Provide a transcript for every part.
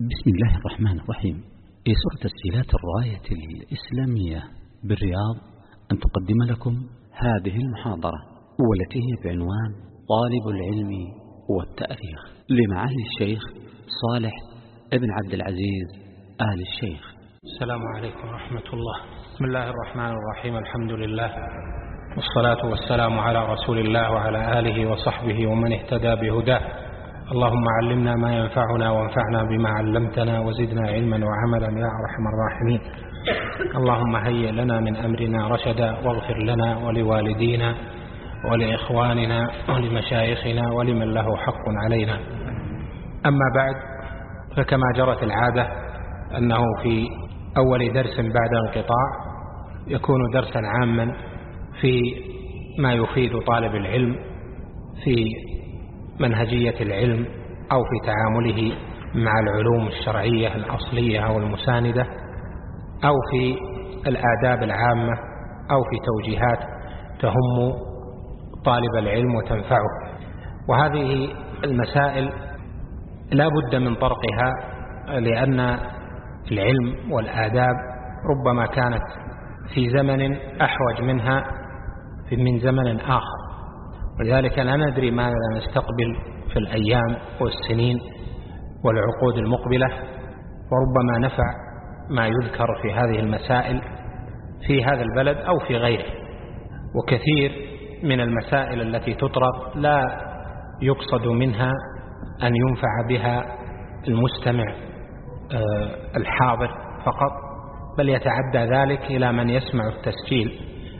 بسم الله الرحمن الرحيم. يسر تسجيلات الراية الإسلامية بالرياض أن تقدم لكم هذه المحاضرة، والتي هي بعنوان طالب العلم والتأريخ لمعالي الشيخ صالح ابن عبد العزيز آل الشيخ. السلام عليكم ورحمة الله. بسم الله الرحمن الرحيم. الحمد لله والصلاة والسلام على رسول الله وعلى آله وصحبه ومن اهتدى بهداه. اللهم علمنا ما ينفعنا وانفعنا بما علمتنا وزدنا علما وعملا يا أرحم الراحمين. اللهم هيئ لنا من أمرنا رشدا واغفر لنا ولوالدينا ولإخواننا ولمشايخنا ولمن له حق علينا. أما بعد، فكما جرت العادة أنه في أول درس بعد انقطاع يكون درسا عاما في ما يفيد طالب العلم في منهجية العلم أو في تعامله مع العلوم الشرعية الأصلية أو المساندة، أو في الآداب العامة، أو في توجيهات تهم طالب العلم وتنفعه. وهذه المسائل لا بد من طرقها، لأن العلم والآداب ربما كانت في زمن أحوج منها من زمن آخر، ولذلك لا ندري ماذا نستقبل في الأيام والسنين والعقود المقبلة، وربما نفع ما يذكر في هذه المسائل في هذا البلد أو في غيره. وكثير من المسائل التي تطرق لا يقصد منها أن ينفع بها المستمع الحاضر فقط، بل يتعدى ذلك إلى من يسمع التسجيل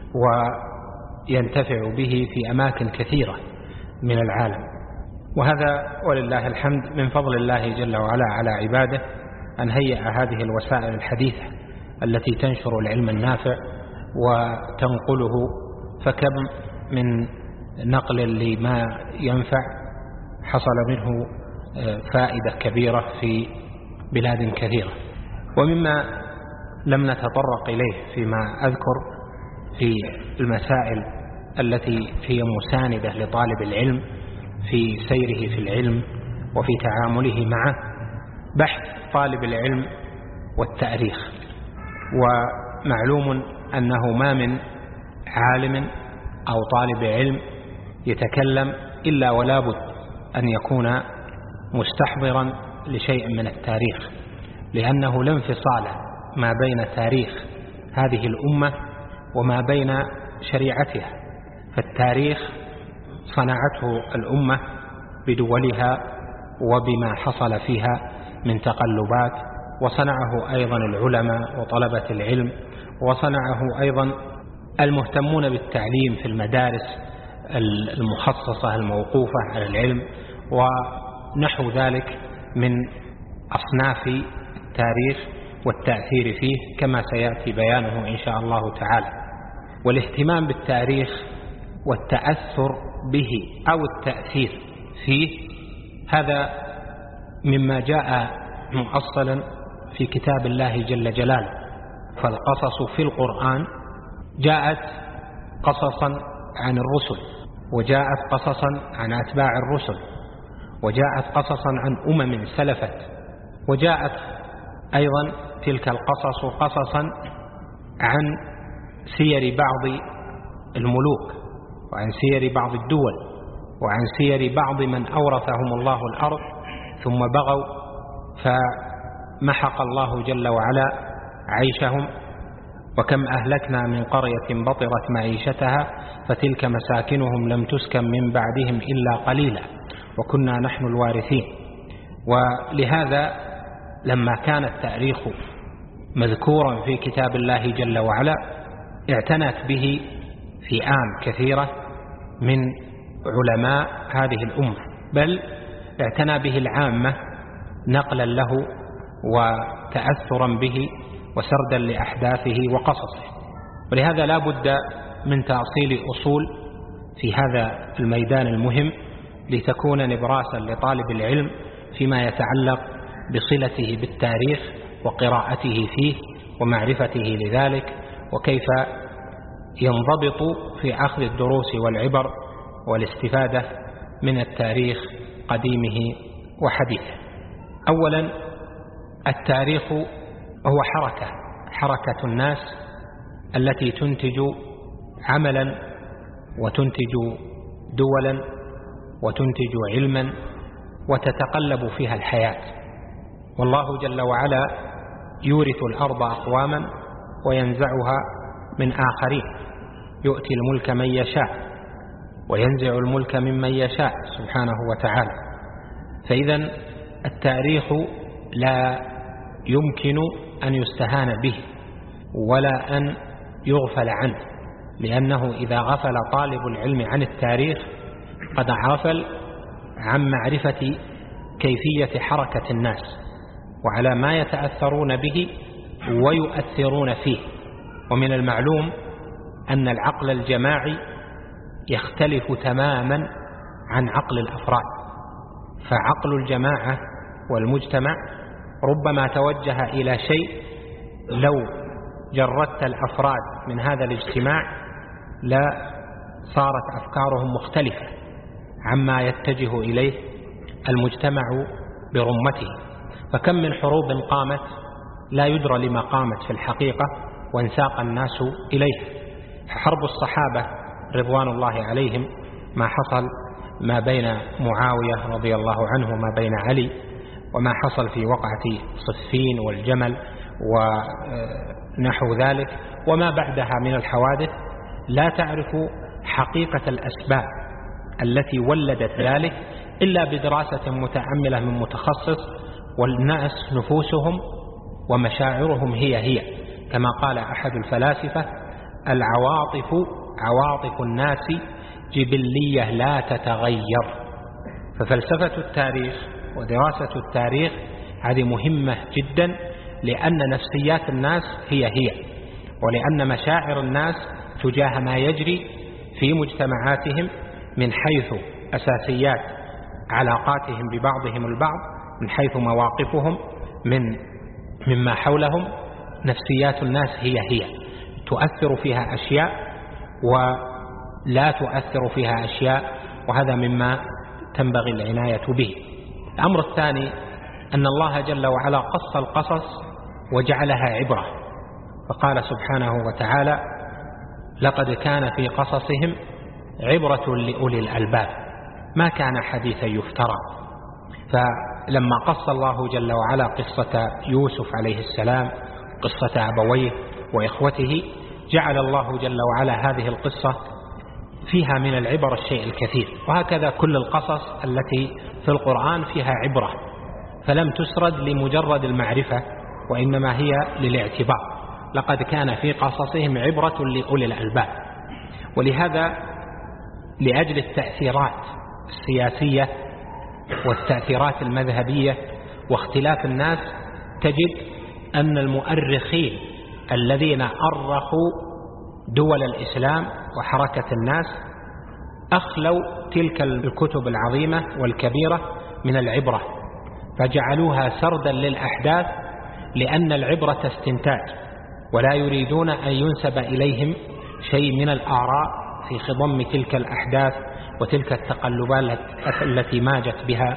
وينتفع به في أماكن كثيرة من العالم. وهذا ولله الحمد من فضل الله جل وعلا على عباده، أن هيئ هذه الوسائل الحديثة التي تنشر العلم النافع وتنقله. فكم من نقل لما ينفع حصل منه فائدة كبيرة في بلاد كثيرة. ومما لم نتطرق إليه فيما أذكر في المسائل التي هي مساندة لطالب العلم في سيره في العلم وفي تعامله معه، بحث طالب العلم والتأريخ. ومعلوم أنه ما من عالم أو طالب علم يتكلم إلا ولا بد أن يكون مستحضرا لشيء من التاريخ، لأنه لا انفصال ما بين تاريخ هذه الأمة وما بين شريعتها. فالتاريخ صنعته الأمة بدولها وبما حصل فيها من تقلبات، وصنعه أيضا العلماء وطلبة العلم، وصنعه أيضا المهتمون بالتعليم في المدارس المخصصة الموقوفة على العلم ونحو ذلك من أصناف التاريخ والتأثير فيه، كما سيأتي بيانه إن شاء الله تعالى. والاهتمام بالتاريخ والتأثر به أو التأثير فيه، هذا مما جاء مؤصلا في كتاب الله جل جلاله. فالقصص في القرآن جاءت قصصا عن الرسل، وجاءت قصصا عن أتباع الرسل، وجاءت قصصا عن أمم سلفت، وجاءت أيضا تلك القصص قصصا عن سير بعض الملوك، وعن سير بعض الدول، وعن سير بعض من أورثهم الله الأرض ثم بغوا فمحق الله جل وعلا عيشهم. وكم أهلكنا من قرية بطرت معيشتها فتلك مساكنهم لم تسكن من بعدهم إلا قليلا وكنا نحن الوارثين. ولهذا لما كان التاريخ مذكورا في كتاب الله جل وعلا اعتنت به فئام كثيرة من علماء هذه الأمة، بل اعتنى به العامة نقلا له وتأثرا به وسردا لأحداثه وقصصه. ولهذا لا بد من تأصيل أصول في هذا الميدان المهم، لتكون نبراسا لطالب العلم فيما يتعلق بصلته بالتاريخ وقراءته فيه ومعرفته لذلك، وكيف ينضبط في أخذ الدروس والعبر والاستفادة من التاريخ قديمه وحديثه. أولا التاريخ هو حركة الناس التي تنتج عملا وتنتج دولا وتنتج علما وتتقلب فيها الحياة. والله جل وعلا يورث الأرض أقواما وينزعها من آخرين، يؤتي الملك من يشاء وينزع الملك ممن يشاء سبحانه وتعالى. فإذا التاريخ لا يمكن أن يستهان به ولا أن يغفل عنه، لأنه إذا غفل طالب العلم عن التاريخ قد غفل عن معرفة كيفية حركة الناس وعلى ما يتأثرون به ويؤثرون فيه. ومن المعلوم أن العقل الجماعي يختلف تماما عن عقل الأفراد، فعقل الجماعة والمجتمع ربما توجه إلى شيء لو جردت الأفراد من هذا الاجتماع لا صارت أفكارهم مختلفة عما يتجه إليه المجتمع برمته. فكم من حروب قامت لا يدرى لما قامت في الحقيقة وانساق الناس إليها. حرب الصحابة رضوان الله عليهم ما حصل ما بين معاوية رضي الله عنه وما بين علي، وما حصل في وقعة صفين والجمل ونحو ذلك وما بعدها من الحوادث، لا تعرف حقيقة الأسباب التي ولدت ذلك إلا بدراسة متأملة من متخصص، والناس نفوسهم ومشاعرهم هي كما قال أحد الفلاسفة: عواطف الناس جبلية لا تتغير. ففلسفة التاريخ ودراسة التاريخ هذه مهمة جدا، لأن نفسيات الناس هي ولأن مشاعر الناس تجاه ما يجري في مجتمعاتهم من حيث أساسيات علاقاتهم ببعضهم البعض، من حيث مواقفهم مما حولهم. نفسيات الناس هي تؤثر فيها أشياء ولا تؤثر فيها أشياء، وهذا مما تنبغي العناية به. الأمر الثاني أن الله جل وعلا قص القصص وجعلها عبرة، فقال سبحانه وتعالى: لقد كان في قصصهم عبرة لأولي الألباب ما كان حديثا يفترى. فلما قص الله جل وعلا قصة يوسف عليه السلام، قصة أبويه وإخوته، جعل الله جل وعلا هذه القصة فيها من العبر الشيء الكثير. وهكذا كل القصص التي في القرآن فيها عبرة، فلم تسرد لمجرد المعرفة وإنما هي للاعتبار. لقد كان في قصصهم عبرة لأولي الألباب. ولهذا لأجل التأثيرات السياسية والتأثيرات المذهبية واختلاف الناس، تجد أن المؤرخين الذين أرخوا دول الإسلام وحركة الناس أخلوا تلك الكتب العظيمة والكبيرة من العبرة، فجعلوها سردا للأحداث، لأن العبرة استنتاج، ولا يريدون أن ينسب إليهم شيء من الآراء في خضم تلك الأحداث وتلك التقلبات التي ماجت بها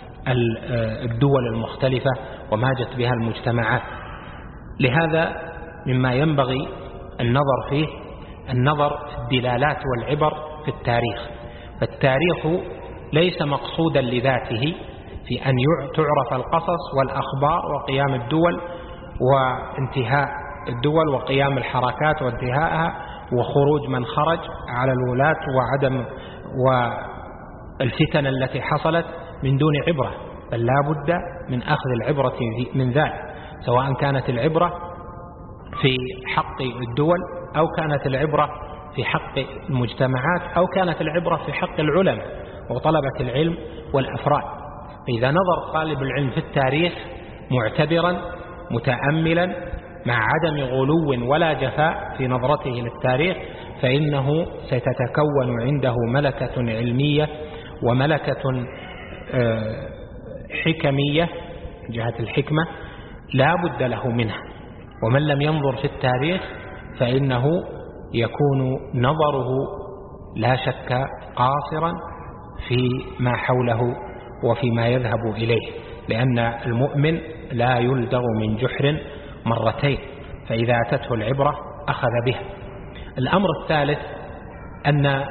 الدول المختلفة وماجت بها المجتمعات. لهذا مما ينبغي النظر فيه النظر في الدلالات والعبر في التاريخ. فالتاريخ ليس مقصودا لذاته في أن تعرف القصص والأخبار وقيام الدول وانتهاء الدول وقيام الحركات وانتهاءها وخروج من خرج على الولاة وعدم والفتن التي حصلت من دون عبرة، بل لا بد من أخذ العبرة من ذلك، سواء كانت العبرة في حق الدول أو كانت العبرة في حق المجتمعات أو كانت العبرة في حق العلماء وطلبة العلم والأفراد. فإذا نظر طالب العلم في التاريخ معتبرا متأملا مع عدم غلو ولا جفاء في نظرته للتاريخ، فإنه ستتكون عنده ملكة علمية وملكة حكمية جهة الحكمة لا بد له منها. ومن لم ينظر في التاريخ فإنه يكون نظره لا شك قاصرا في ما حوله وفيما يذهب إليه، لأن المؤمن لا يلدغ من جحر مرتين، فإذا أتته العبرة أخذ بها. الأمر الثالث أن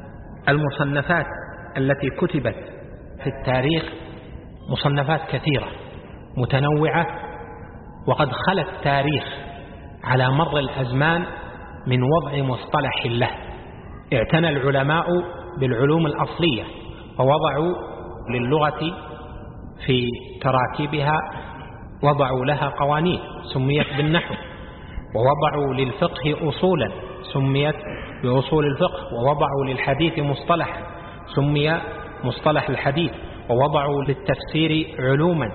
المصنفات التي كتبت في التاريخ مصنفات كثيرة متنوعة، وقد خلى التاريخ على مر الأزمان من وضع مصطلح له. اعتنى العلماء بالعلوم الأصلية ووضعوا للغة في تراكيبها، وضعوا لها قوانين سميت بالنحو، ووضعوا للفقه أصولا سميت بأصول الفقه، ووضعوا للحديث مصطلحا سمي مصطلح الحديث، ووضعوا للتفسير علوما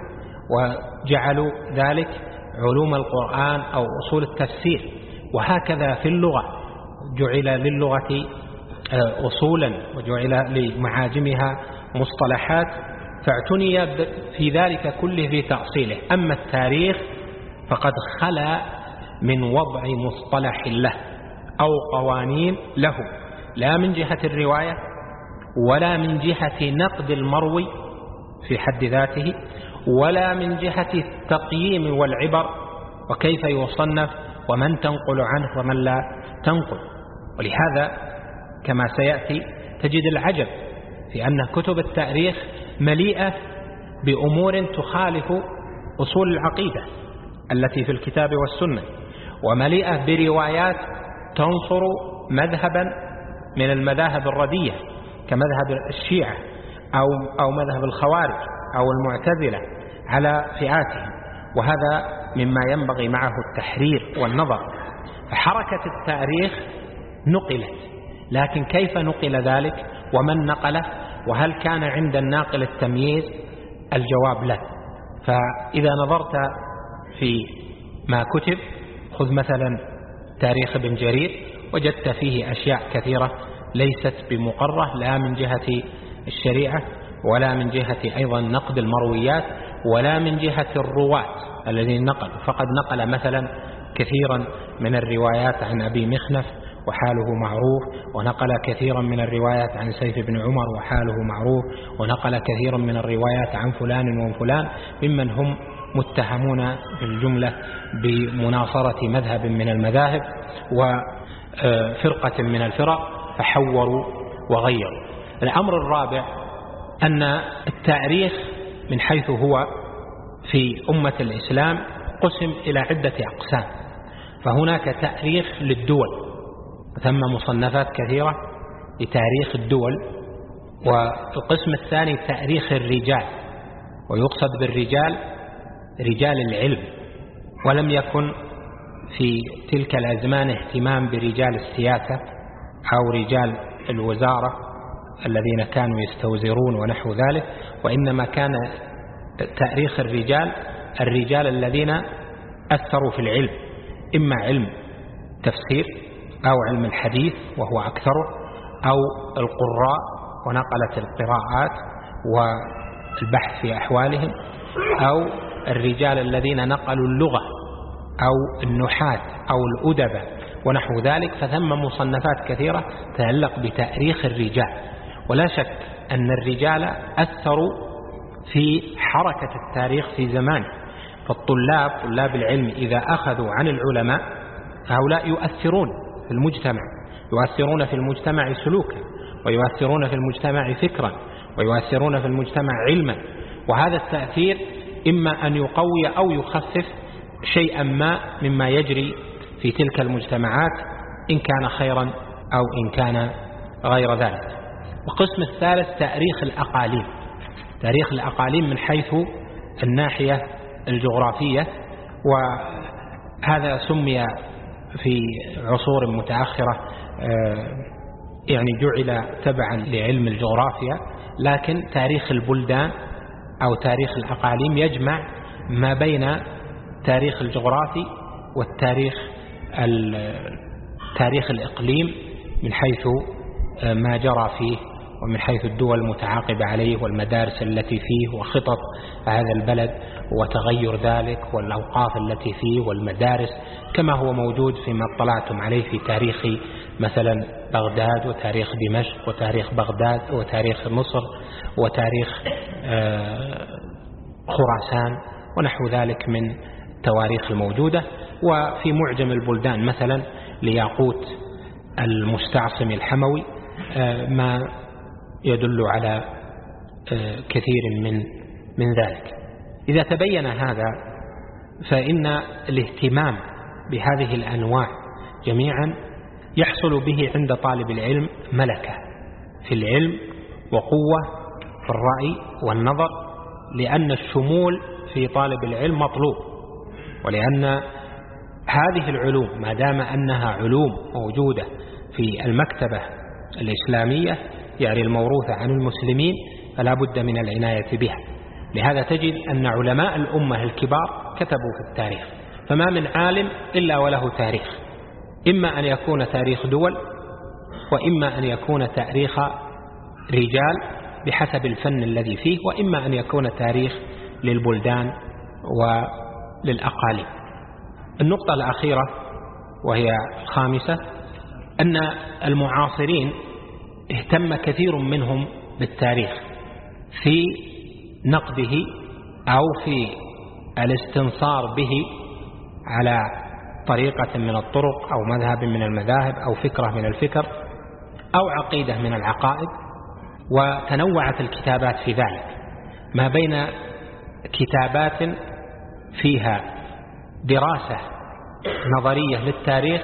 وجعلوا ذلك علوم القرآن أو أصول التفسير. وهكذا في اللغة جعل للغة أصولا وجعل لمعاجمها مصطلحات، فاعتني في ذلك كله في تأصيله. أما التاريخ فقد خلا من وضع مصطلح له أو قوانين له، لا من جهة الرواية ولا من جهة نقد المروي في حد ذاته، ولا من جهة التقييم والعبر وكيف يصنف ومن تنقل عنه ومن لا تنقل. ولهذا كما سيأتي تجد العجب في أن كتب التاريخ مليئة بأمور تخالف أصول العقيدة التي في الكتاب والسنة، ومليئة بروايات تنصر مذهبا من المذاهب الردية كمذهب الشيعة أو مذهب الخوارج أو المعتزلة على فئاتهم، وهذا مما ينبغي معه التحرير والنظر. فحركة التاريخ نقلت، لكن كيف نقل ذلك ومن نقله وهل كان عند الناقل التمييز؟ الجواب لا. فإذا نظرت في ما كتب، خذ مثلا تاريخ ابن جرير، وجدت فيه أشياء كثيرة ليست بمقرة لا من جهة الشريعة ولا من جهة أيضا نقد المرويات ولا من جهة الرواة الذين نقلوا. فقد نقل مثلا كثيرا من الروايات عن أبي مخنف وحاله معروف، ونقل كثيرا من الروايات عن سيف بن عمر وحاله معروف، ونقل كثيرا من الروايات عن فلان وفلان ممن هم متهمون بالجملة بمناصرة مذهب من المذاهب وفرقة من الفرق، فحوروا وغيروا. الأمر الرابع أن التاريخ من حيث هو في أمة الإسلام قسم إلى عدة أقسام. فهناك تاريخ للدول، ثم مصنفات كثيرة لتاريخ الدول. والقسم الثاني تاريخ الرجال، ويقصد بالرجال رجال العلم، ولم يكن في تلك الأزمان اهتمام برجال السياسة أو رجال الوزارة الذين كانوا يستوزرون ونحو ذلك، وإنما كان تاريخ الرجال الذين أثروا في العلم، إما علم تفسير أو علم الحديث وهو أكثره، أو القراء ونقلت القراءات والبحث في أحوالهم، أو الرجال الذين نقلوا اللغة أو النحاة أو الأدبة ونحو ذلك. فثم مصنفات كثيرة تتعلق بتاريخ الرجال. ولا شك أن الرجال أثروا في حركة التاريخ في زمانه. طلاب العلم إذا أخذوا عن العلماء فهؤلاء يؤثرون في المجتمع، يؤثرون في المجتمع سلوكا، ويؤثرون في المجتمع فكرا، ويؤثرون في المجتمع علما. وهذا التأثير إما أن يقوي أو يخفف شيئا ما مما يجري في تلك المجتمعات، إن كان خيرا أو إن كان غير ذلك. وقسم الثالث تاريخ الأقاليم، تاريخ الأقاليم من حيث الناحية الجغرافية، وهذا سمي في عصور متأخرة يعني جعل تبعا لعلم الجغرافيا، لكن تاريخ البلدان أو تاريخ الأقاليم يجمع ما بين تاريخ الجغرافي والتاريخ تاريخ الإقليم من حيث ما جرى فيه ومن حيث الدول المتعاقبة عليه والمدارس التي فيه وخطط هذا البلد وتغير ذلك والأوقاف التي فيه والمدارس، كما هو موجود فيما اطلعتم عليه في تاريخ مثلا بغداد وتاريخ دمشق وتاريخ بغداد وتاريخ مصر وتاريخ خراسان ونحو ذلك من التواريخ الموجودة. وفي معجم البلدان مثلا لياقوت المستعصم الحموي ما يدل على كثير من ذلك. إذا تبين هذا فإن الاهتمام بهذه الأنواع جميعا يحصل به عند طالب العلم ملكة في العلم وقوة في الرأي والنظر، لأن الشمول في طالب العلم مطلوب، ولأن هذه العلوم ما دام أنها علوم موجودة في المكتبة الإسلامية يعني الموروثة عن المسلمين فلا بد من العناية بها. لهذا تجد أن علماء الأمة الكبار كتبوا في التاريخ، فما من عالم إلا وله تاريخ، إما أن يكون تاريخ دول وإما أن يكون تاريخ رجال بحسب الفن الذي فيه، وإما أن يكون تاريخ للبلدان وللأقاليم. النقطة الأخيرة وهي الخامسة أن المعاصرين اهتم كثير منهم بالتاريخ في نقده أو في الاستنصار به على طريقة من الطرق أو مذهب من المذاهب أو فكرة من الفكر أو عقيدة من العقائد، وتنوعت الكتابات في ذلك، ما بين كتابات فيها دراسة نظرية للتاريخ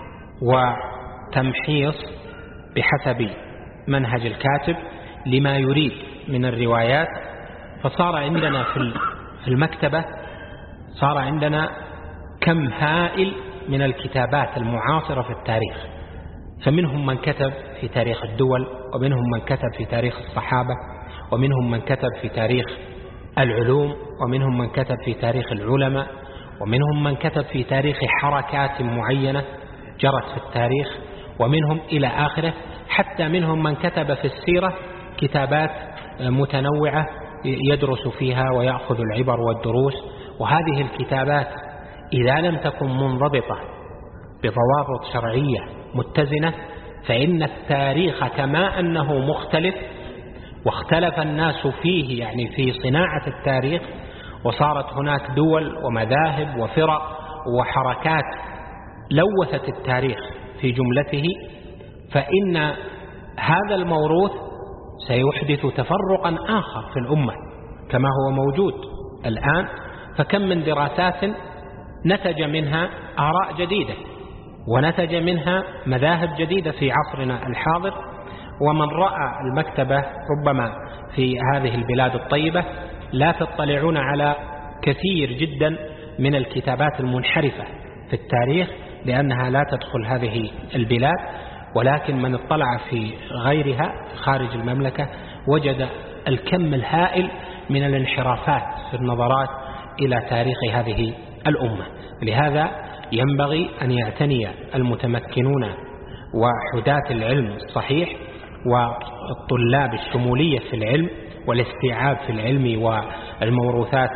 وتمحيص بحسب منهج الكاتب لما يريد من الروايات. فصار عندنا في المكتبة صار عندنا كم هائل من الكتابات المعاصرة في التاريخ، فمنهم من كتب في تاريخ الدول، ومنهم من كتب في تاريخ الصحابة، ومنهم من كتب في تاريخ العلوم، ومنهم من كتب في تاريخ العلماء، ومنهم من كتب في تاريخ حركات معينة جرت في التاريخ، ومنهم إلى آخره، حتى منهم من كتب في السيرة كتابات متنوعة يدرس فيها ويأخذ العبر والدروس. وهذه الكتابات إذا لم تكن منضبطة بضوابط شرعية متزنة فإن التاريخ كما أنه مختلف واختلف الناس فيه يعني في صناعة التاريخ، وصارت هناك دول ومذاهب وفرق وحركات لوثت التاريخ في جملته، فإن هذا الموروث سيحدث تفرقا آخر في الأمة كما هو موجود الآن. فكم من دراسات نتج منها آراء جديدة ونتج منها مذاهب جديدة في عصرنا الحاضر. ومن رأى المكتبة ربما في هذه البلاد الطيبة لا تطلعون على كثير جدا من الكتابات المنحرفة في التاريخ لأنها لا تدخل هذه البلاد، ولكن من اطلع في غيرها خارج المملكة وجد الكم الهائل من الانحرافات في النظرات إلى تاريخ هذه الأمة. لهذا ينبغي أن يعتني المتمكنون وحداة العلم الصحيح والطلاب الشمولية في العلم والاستيعاب في العلم والموروثات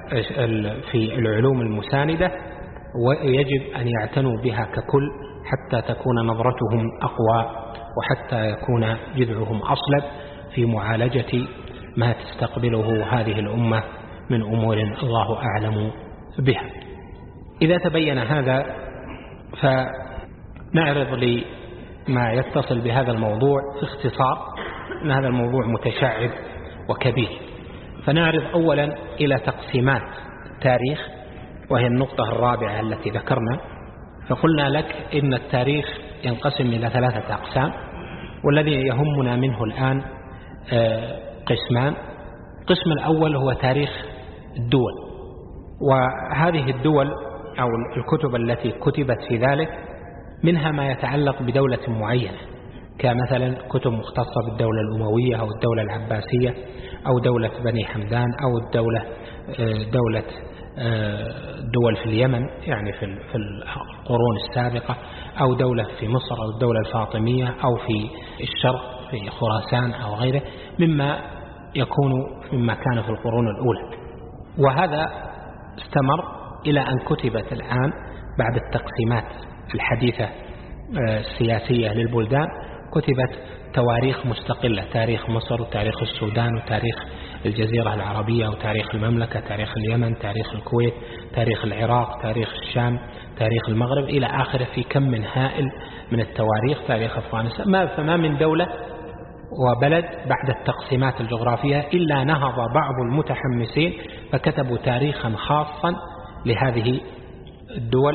في العلوم المساندة، ويجب أن يعتنوا بها ككل حتى تكون نظرتهم أقوى وحتى يكون جذعهم أصلب في معالجة ما تستقبله هذه الأمة من أمور الله أعلم بها. إذا تبين هذا فنعرض لما يتصل بهذا الموضوع في اختصار، أن هذا الموضوع متشعب وكبير. فنعرض أولا إلى تقسيمات التاريخ، وهي النقطة الرابعة التي ذكرنا. فقلنا لك إن التاريخ ينقسم إلى 3 أقسام، والذي يهمنا منه الآن قسمان. القسم الأول هو تاريخ الدول، وهذه الدول أو الكتب التي كتبت في ذلك منها ما يتعلق بدولة معينة، كمثلا كتب مختصة بالدولة الأموية أو الدولة العباسية أو دولة بني حمدان أو دولة دول في اليمن يعني في القرون السابقة، أو دولة في مصر أو الدولة الفاطمية أو في الشرق في خراسان أو غيره مما كان في القرون الأولى. وهذا استمر إلى أن كتبت الآن بعد التقسيمات الحديثة السياسية للبلدان، كتبت تواريخ مستقلة، تاريخ مصر وتاريخ السودان وتاريخ الجزيرة العربية وتاريخ المملكة، تاريخ اليمن، تاريخ الكويت، تاريخ العراق، تاريخ الشام، تاريخ المغرب إلى آخره، في كم من هائل من التواريخ، تاريخ أفغانستان. فما من دولة وبلد بعد التقسيمات الجغرافية إلا نهض بعض المتحمسين فكتبوا تاريخا خاصا لهذه الدول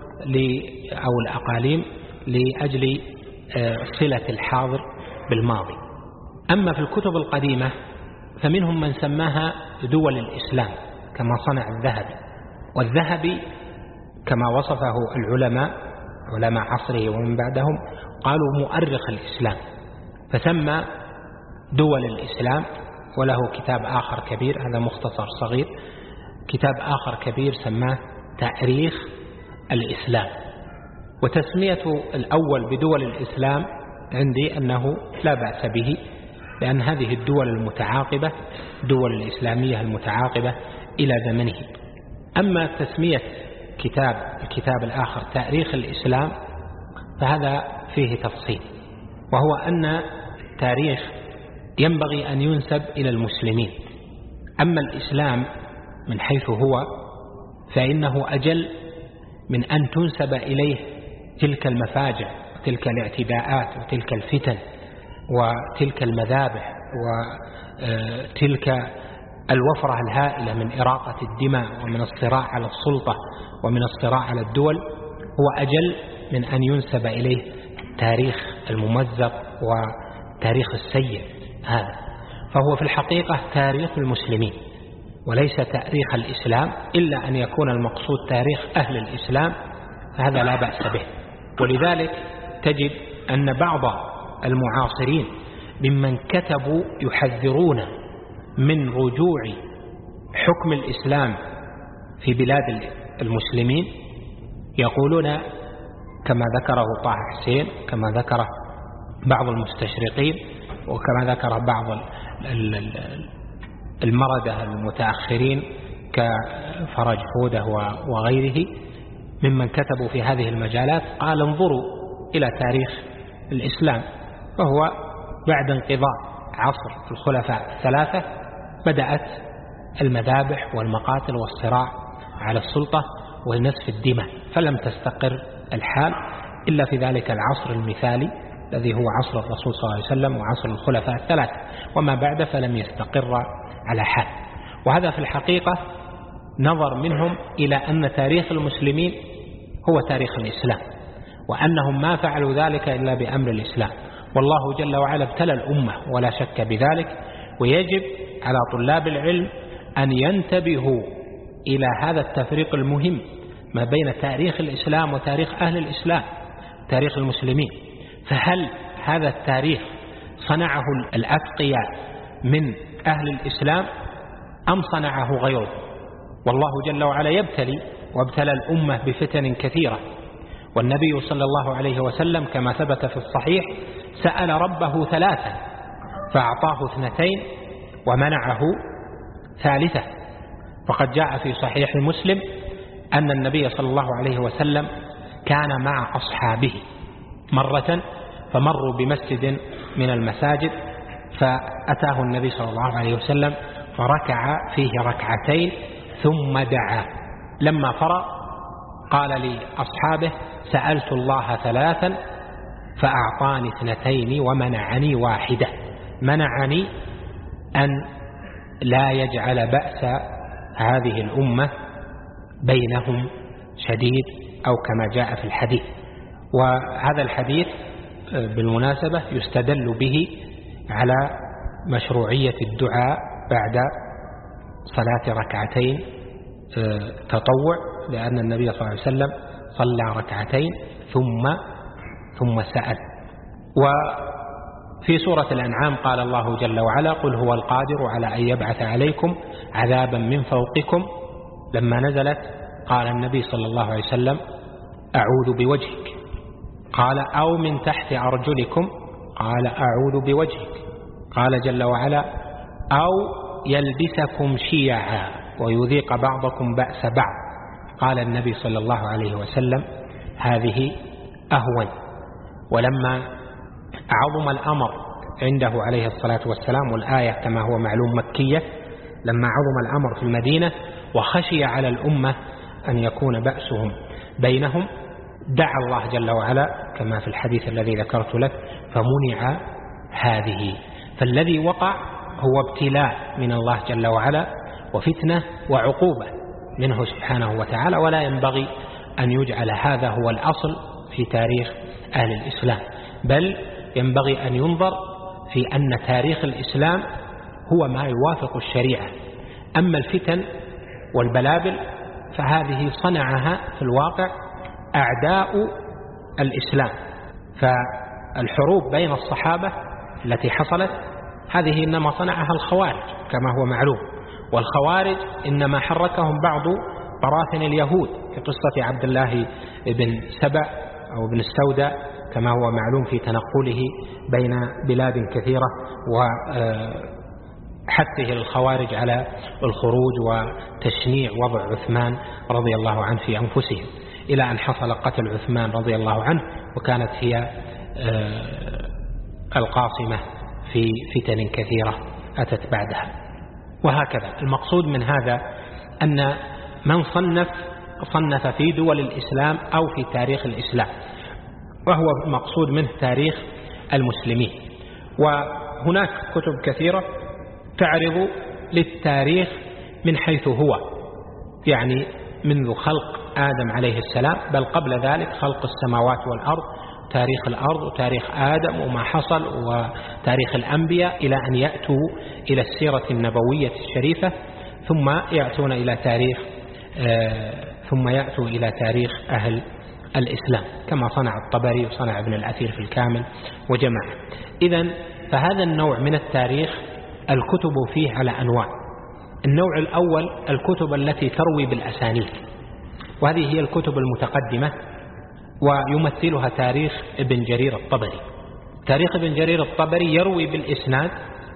أو الأقاليم لأجل صلة الحاضر بالماضي. أما في الكتب القديمة فمنهم من سماها دول الإسلام كما صنع الذهبي، والذهبي كما وصفه علماء عصره ومن بعدهم قالوا مؤرخ الإسلام، فسمى دول الإسلام. وله كتاب آخر كبير، هذا مختصر صغير، كتاب آخر كبير سماه تاريخ الإسلام. وتسمية الأول بدول الإسلام عندي أنه لا بأس به، لأن هذه الدول المتعاقبة دول الإسلامية المتعاقبة إلى زمنه. أما تسمية الكتاب الآخر تاريخ الإسلام فهذا فيه تفصيل، وهو أن التاريخ ينبغي أن ينسب إلى المسلمين. أما الإسلام من حيث هو فإنه أجل من أن تنسب إليه تلك المفاجع وتلك الاعتداءات وتلك الفتن وتلك المذابح وتلك الوفرة الهائلة من إراقة الدماء ومن الصراع على السلطة ومن الصراع على الدول. هو أجل من أن ينسب إليه تاريخ الممزق وتاريخ السيء هذا، فهو في الحقيقة تاريخ المسلمين وليس تاريخ الإسلام، إلا أن يكون المقصود تاريخ أهل الإسلام فهذا لا بأس به. ولذلك تجد أن بعض المعاصرين ممن كتبوا يحذرون من رجوع حكم الإسلام في بلاد المسلمين، يقولون كما ذكره طه حسين، كما ذكره بعض المستشرقين، وكما ذكر بعض المردة المتأخرين كفرج فودة وغيره ممن كتبوا في هذه المجالات، قال انظروا إلى تاريخ الإسلام، فهو بعد انقضاء عصر الخلفاء الثلاثة بدأت المذابح والمقاتل والصراع على السلطة ونسف الدماء، فلم تستقر الحال إلا في ذلك العصر المثالي الذي هو عصر الرسول صلى الله عليه وسلم وعصر الخلفاء الثلاثة، وما بعد فلم يستقر على حال. وهذا في الحقيقة نظر منهم إلى أن تاريخ المسلمين هو تاريخ الإسلام، وأنهم ما فعلوا ذلك إلا بأمر الإسلام، والله جل وعلا ابتلى الأمة ولا شك بذلك. ويجب على طلاب العلم أن ينتبهوا إلى هذا التفريق المهم ما بين تاريخ الإسلام وتاريخ أهل الإسلام، تاريخ المسلمين. فهل هذا التاريخ صنعه الأتقياء من أهل الإسلام أم صنعه غيره؟ والله جل وعلا يبتلي، وابتلى الأمة بفتن كثيرة، والنبي صلى الله عليه وسلم كما ثبت في الصحيح سأل ربه ثلاثا فأعطاه 2 ومنعه ثالثة. فقد جاء في صحيح مسلم أن النبي صلى الله عليه وسلم كان مع أصحابه مرة فمروا بمسجد من المساجد، فأتاه النبي صلى الله عليه وسلم فركع فيه 2 ثم دعا. لما فرغ قال لأصحابه سألت الله 3 فأعطاني 2 ومنعني 1. منعني أن لا يجعل بأس هذه الأمة بينهم شديد أو كما جاء في الحديث. وهذا الحديث بالمناسبة يستدل به على مشروعية الدعاء بعد صلاة 2 تطوع، لأن النبي صلى الله عليه وسلم صلى 2 ثم سأل. وفي سورة الأنعام قال الله جل وعلا قل هو القادر على أن يبعث عليكم عذابا من فوقكم. لما نزلت قال النبي صلى الله عليه وسلم أعوذ بوجهك، قال أو من تحت أرجلكم، قال أعوذ بوجهك، قال جل وعلا أو يلبسكم شيعا ويذيق بعضكم بأس بعض، قال النبي صلى الله عليه وسلم هذه أهون. ولما عظم الأمر عنده عليه الصلاة والسلام، والآية كما هو معلوم مكية، لما عظم الأمر في المدينة وخشي على الأمة أن يكون بأسهم بينهم دعا الله جل وعلا كما في الحديث الذي ذكرت لك فمنع هذه. فالذي وقع هو ابتلاء من الله جل وعلا وفتنة وعقوبة منه سبحانه وتعالى، ولا ينبغي أن يجعل هذا هو الأصل في تاريخ أهل الإسلام، بل ينبغي أن ينظر في أن تاريخ الإسلام هو ما يوافق الشريعة. أما الفتن والبلابل فهذه صنعها في الواقع أعداء الإسلام. فالحروب بين الصحابة التي حصلت هذه إنما صنعها الخوارج كما هو معلوم، والخوارج إنما حركهم بعض براثن اليهود في قصة عبد الله بن سبأ أو بن السوداء كما هو معلوم في تنقله بين بلاد كثيرة وحثه الخوارج على الخروج وتشنيع وضع عثمان رضي الله عنه في أنفسهم، إلى أن حصل قتل عثمان رضي الله عنه، وكانت هي القاصمة في فتن كثيرة أتت بعدها. وهكذا المقصود من هذا أن من صنف في دول الإسلام أو في تاريخ الإسلام، وهو مقصود منه تاريخ المسلمين. وهناك كتب كثيرة تعرض للتاريخ من حيث هو، يعني منذ خلق آدم عليه السلام، بل قبل ذلك خلق السماوات والأرض، تاريخ الأرض وتاريخ آدم وما حصل وتاريخ الأنبياء، إلى أن يأتوا إلى السيرة النبوية الشريفة، ثم يأتوا إلى تاريخ أهل الإسلام كما صنع الطبري وصنع ابن الأثير في الكامل وجماعة. إذن فهذا النوع من التاريخ الكتب فيه على أنواع. النوع الأول الكتب التي تروي بالأسانيد، وهذه هي الكتب المتقدمة، ويمثلها تاريخ ابن جرير الطبري. تاريخ ابن جرير الطبري يروي بالإسناد،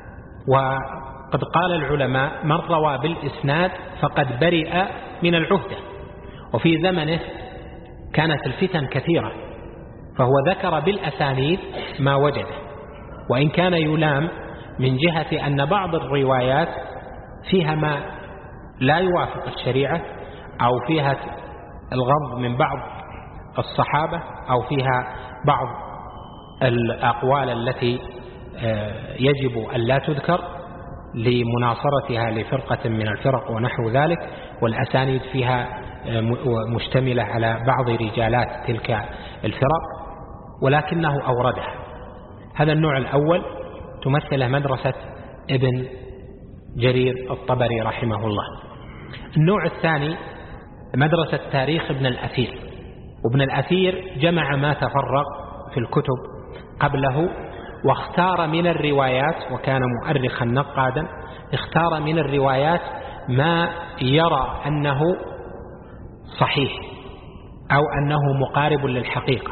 وقد قال العلماء من روى بالإسناد فقد برئ من العهدة. وفي زمنه كانت الفتن كثيرة، فهو ذكر بالأسانيد ما وجده، وإن كان يلام من جهة أن بعض الروايات فيها ما لا يوافق الشريعة، أو فيها الغض من بعض الصحابة، أو فيها بعض الأقوال التي يجب أن لا تذكر لمناصرتها لفرقة من الفرق ونحو ذلك، والأسانيد فيها مشتملة على بعض رجالات تلك الفرق، ولكنه أوردها. هذا النوع الأول تمثله مدرسة ابن جرير الطبري رحمه الله. النوع الثاني مدرسة تاريخ ابن الأثير. وابن الأثير جمع ما تفرق في الكتب قبله، واختار من الروايات، وكان مؤرخا نقادا، اختار من الروايات ما يرى أنه صحيح أو أنه مقارب للحقيقة،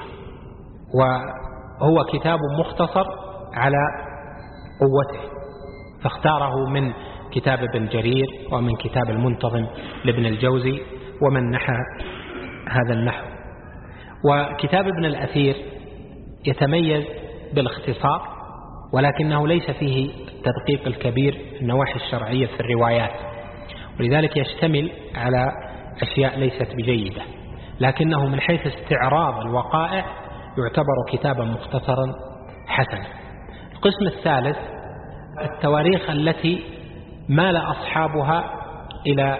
وهو كتاب مختصر على قوته، فاختاره من كتاب ابن جرير ومن كتاب المنتظم لابن الجوزي ومن نحى هذا النحو. وكتاب ابن الأثير يتميز بالاختصار، ولكنه ليس فيه التدقيق الكبير في النواحي الشرعية في الروايات، ولذلك يشتمل على أشياء ليست بجيدة، لكنه من حيث استعراض الوقائع يعتبر كتابا مختصرا حسنا. القسم الثالث التواريخ التي مال أصحابها إلى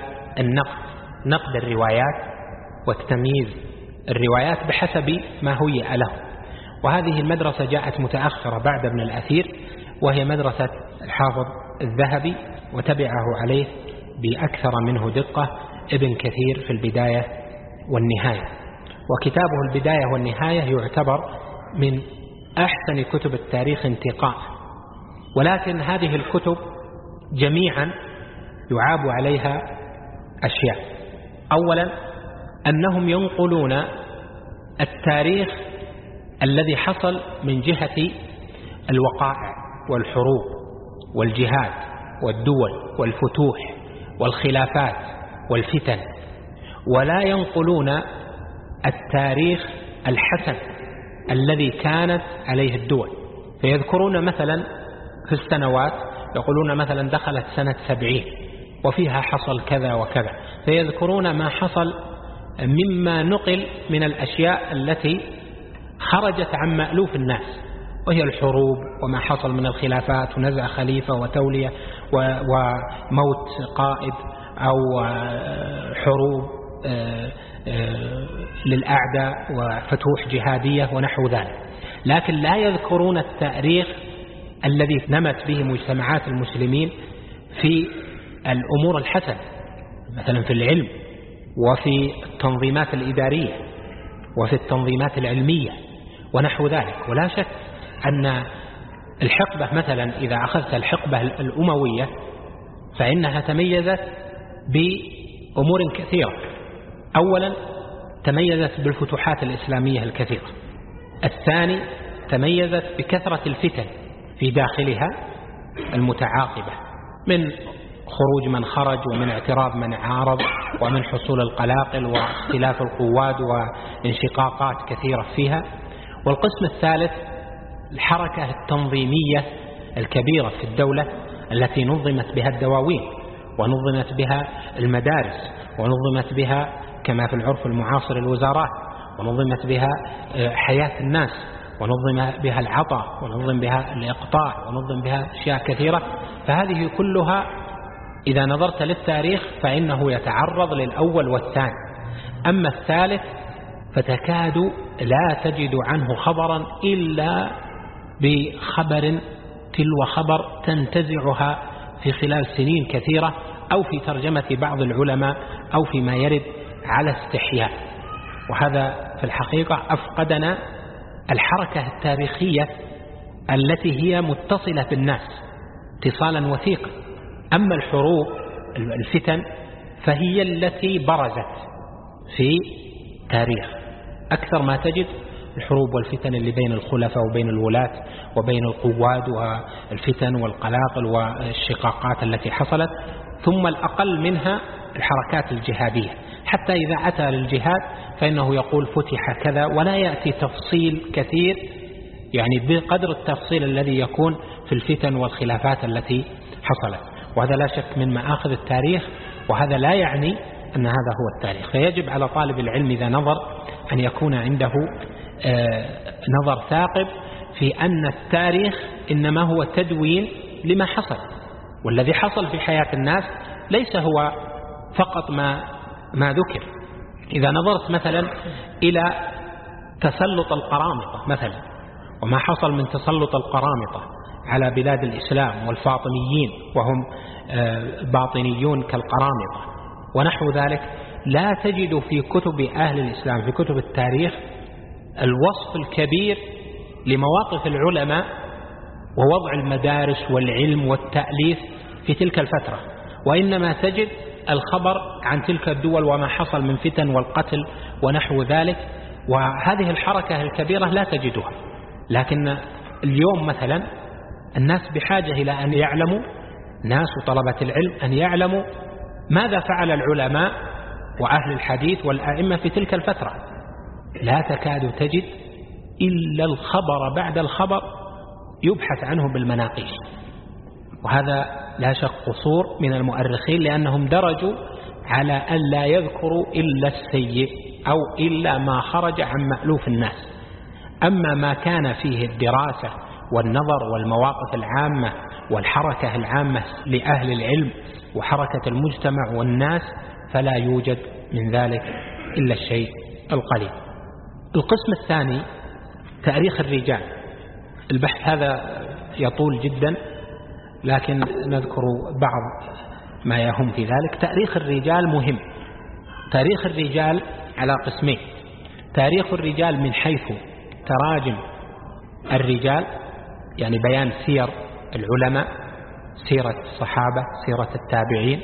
نقد الروايات وتمييز الروايات بحسب ما هيئ له، وهذه المدرسة جاءت متأخرة بعد ابن الأثير، وهي مدرسة الحافظ الذهبي، وتبعه عليه بأكثر منه دقة ابن كثير في البداية والنهاية. وكتابه البداية والنهاية يعتبر من أحسن كتب التاريخ انتقاء، ولكن هذه الكتب جميعا يعاب عليها أشياء. أولا أنهم ينقلون التاريخ الذي حصل من جهة الوقائع والحروب والجهاد والدول والفتوح والخلافات والفتن، ولا ينقلون التاريخ الحسن الذي كانت عليه الدول. فيذكرون مثلا في السنوات، يقولون مثلا دخلت سنة 70 وفيها حصل كذا وكذا، فيذكرون ما حصل مما نقل من الأشياء التي خرجت عن مألوف الناس، وهي الحروب وما حصل من الخلافات ونزع خليفة وتولية وموت قائد أو حروب للأعداء وفتوح جهادية ونحو ذلك. لكن لا يذكرون التاريخ الذي نمت به مجتمعات المسلمين في الأمور الحسنة، مثلا في العلم وفي التنظيمات الإدارية وفي التنظيمات العلمية ونحو ذلك. ولا شك أن الحقبة مثلا إذا أخذت الحقبة الأموية فإنها تميزت بأمور كثيرة. أولا تميزت بالفتوحات الإسلامية الكثيرة. الثاني تميزت بكثرة الفتن في داخلها المتعاقبة، من خروج من خرج ومن اعتراض من عارض ومن حصول القلاقل واختلاف القوات وانشقاقات كثيرة فيها. والقسم الثالث الحركة التنظيمية الكبيرة في الدولة التي نظمت بها الدواوين ونظمت بها المدارس ونظمت بها كما في العرف المعاصر الوزارات، ونظمت بها حياة الناس، ونظم بها العطاء، ونظم بها الإقطاع، ونظم بها أشياء كثيرة. فهذه كلها إذا نظرت للتاريخ فإنه يتعرض للأول والثاني. أما الثالث فتكاد لا تجد عنه خبرا إلا بخبر تلو خبر تنتزعها في خلال سنين كثيرة، أو في ترجمة بعض العلماء، أو فيما يرد على استحياء. وهذا في الحقيقة أفقدنا الحركة التاريخية التي هي متصلة بالناس اتصالا وثيقا. أما الحروب الفتن فهي التي برزت في تاريخ أكثر ما تجد الحروب والفتن اللي بين الخلفاء وبين الولاة وبين القواد والفتن والقلاقل والشقاقات التي حصلت. ثم الأقل منها الحركات الجهادية، حتى إذا أتى للجهاد فإنه يقول فتح كذا، ولا يأتي تفصيل كثير يعني بقدر التفصيل الذي يكون في الفتن والخلافات التي حصلت. وهذا لا شك من مآخذ التاريخ، وهذا لا يعني أن هذا هو التاريخ. فيجب على طالب العلم إذا نظر أن يكون عنده نظر ثاقب في أن التاريخ إنما هو تدوين لما حصل، والذي حصل في حياة الناس ليس هو فقط ما ذكر. إذا نظرت مثلا إلى تسلط القرامطة مثلا، وما حصل من تسلط القرامطة على بلاد الإسلام والفاطميين وهم باطنيون كالقرامطة ونحو ذلك، لا تجد في كتب أهل الإسلام في كتب التاريخ الوصف الكبير لمواقف العلماء ووضع المدارس والعلم والتأليف في تلك الفترة، وإنما تجد الخبر عن تلك الدول وما حصل من فتن والقتل ونحو ذلك. وهذه الحركة الكبيرة لا تجدها. لكن اليوم مثلا الناس بحاجة إلى أن يعلموا، ناس وطلبة العلم أن يعلموا ماذا فعل العلماء وأهل الحديث والآئمة في تلك الفترة. لا تكاد تجد إلا الخبر بعد الخبر يبحث عنه بالمناقيش، وهذا لا شك قصور من المؤرخين، لأنهم درجوا على أن لا يذكروا إلا السيء أو إلا ما خرج عن مألوف الناس. أما ما كان فيه الدراسة والنظر والمواقف العامة والحركة العامة لأهل العلم وحركة المجتمع والناس فلا يوجد من ذلك إلا الشيء القليل. القسم الثاني تاريخ الرجال. البحث هذا يطول جدا، لكن نذكر بعض ما يهم في ذلك. تاريخ الرجال مهم. تاريخ الرجال على قسمين: تاريخ الرجال من حيث تراجم الرجال، يعني بيان سير العلماء، سيرة الصحابة، سيرة التابعين،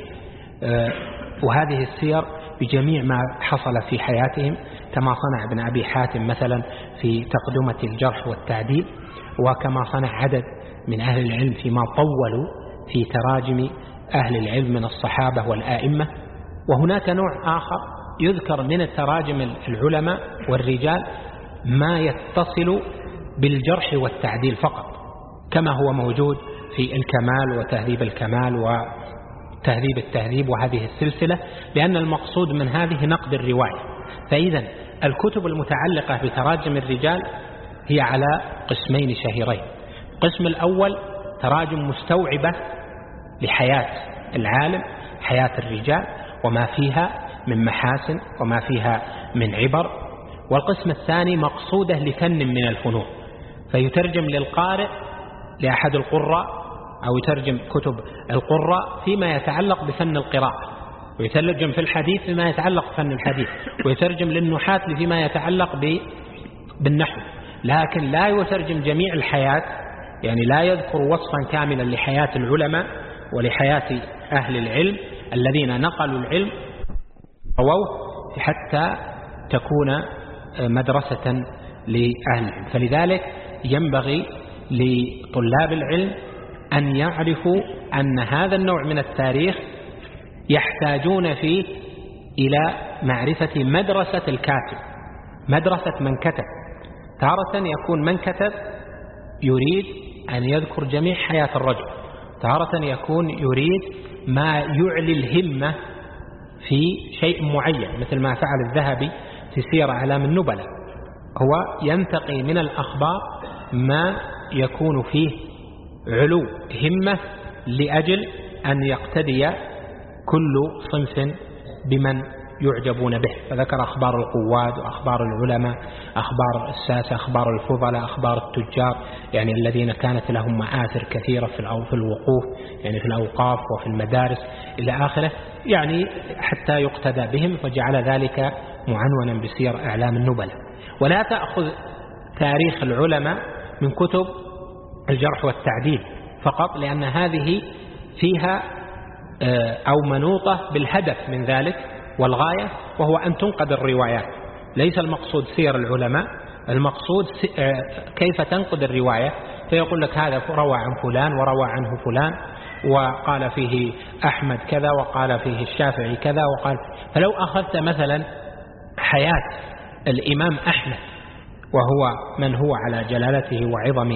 وهذه السير بجميع ما حصل في حياتهم، كما صنع ابن أبي حاتم مثلا في تقدمة الجرح والتعديل، وكما صنع عدد من أهل العلم فيما طولوا في تراجم أهل العلم من الصحابة والآئمة. وهناك نوع آخر يذكر من التراجم العلماء والرجال ما يتصل بالجرح والتعديل فقط، كما هو موجود في الكمال وتهذيب الكمال وتهذيب التهذيب وهذه السلسلة، لأن المقصود من هذه نقد الرواية. فإذا الكتب المتعلقة بتراجم الرجال هي على قسمين شهيرين. القسم الأول تراجم مستوعبة لحياة العالم، حياة الرجال وما فيها من محاسن وما فيها من عبر. والقسم الثاني مقصودة لفن من الفنون، فيترجم للقارئ لأحد القراء أو يترجم كتب القراء فيما يتعلق بفن القراءة، ويترجم في الحديث فيما يتعلق بفن الحديث، ويترجم للنحاة فيما يتعلق بالنحو، لكن لا يترجم جميع الحياة، يعني لا يذكر وصفا كاملا لحياة العلماء ولحياة أهل العلم الذين نقلوا العلم رووه حتى تكون مدرسة لأهل العلم. فلذلك ينبغي لطلاب العلم أن يعرفوا أن هذا النوع من التاريخ يحتاجون فيه إلى معرفة مدرسة الكاتب، مدرسة من كتب. تارة يكون من كتب يريد أن يذكر جميع حياة الرجل، تارة يكون يريد ما يعلي الهمة في شيء معين، مثل ما فعل الذهبي في سير أعلام النبلاء، هو ينتقي من الأخبار ما يكون فيه علو همة لأجل أن يقتدي كل صنف بمن يعجبون به. فذكر أخبار القواد وأخبار العلماء، أخبار الساسة، أخبار الفضلاء، أخبار التجار، يعني الذين كانت لهم مآثر كثيرة في الوقوف، يعني في الأوقاف وفي المدارس إلى آخره، يعني حتى يقتدى بهم، فجعل ذلك معنونا بسير أعلام النبلاء. ولا تأخذ تاريخ العلماء من كتب الجرح والتعديل فقط، لأن هذه فيها أو منوطة بالهدف من ذلك والغاية، وهو أن تنقد الروايات. ليس المقصود سير العلماء، المقصود كيف تنقد الرواية. فيقول لك هذا روى عن فلان وروى عنه فلان، وقال فيه أحمد كذا وقال فيه الشافعي كذا وقال. فلو أخذت مثلا حياة الإمام أحمد وهو من هو على جلالته وعظم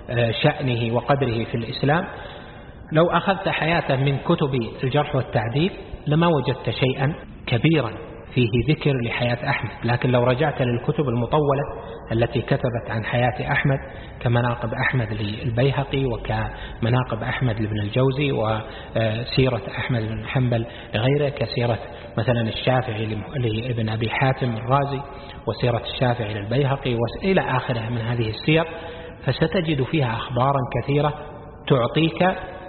شأنه وقدره في الإسلام، لو أخذت حياته من كتب الجرح والتعديل لما وجدت شيئا كبيرا فيه ذكر لحياة أحمد. لكن لو رجعت للكتب المطولة التي كتبت عن حياة أحمد كمناقب أحمد للبيهقي وكمناقب أحمد لابن الجوزي وسيرة أحمد بن حنبل لغيره، كسيرة مثلا الشافعي لابن أبي حاتم الرازي وسيرة الشافعي للبيهقي وإلى آخره من هذه السير، فستجد فيها أخبارا كثيرة تعطيك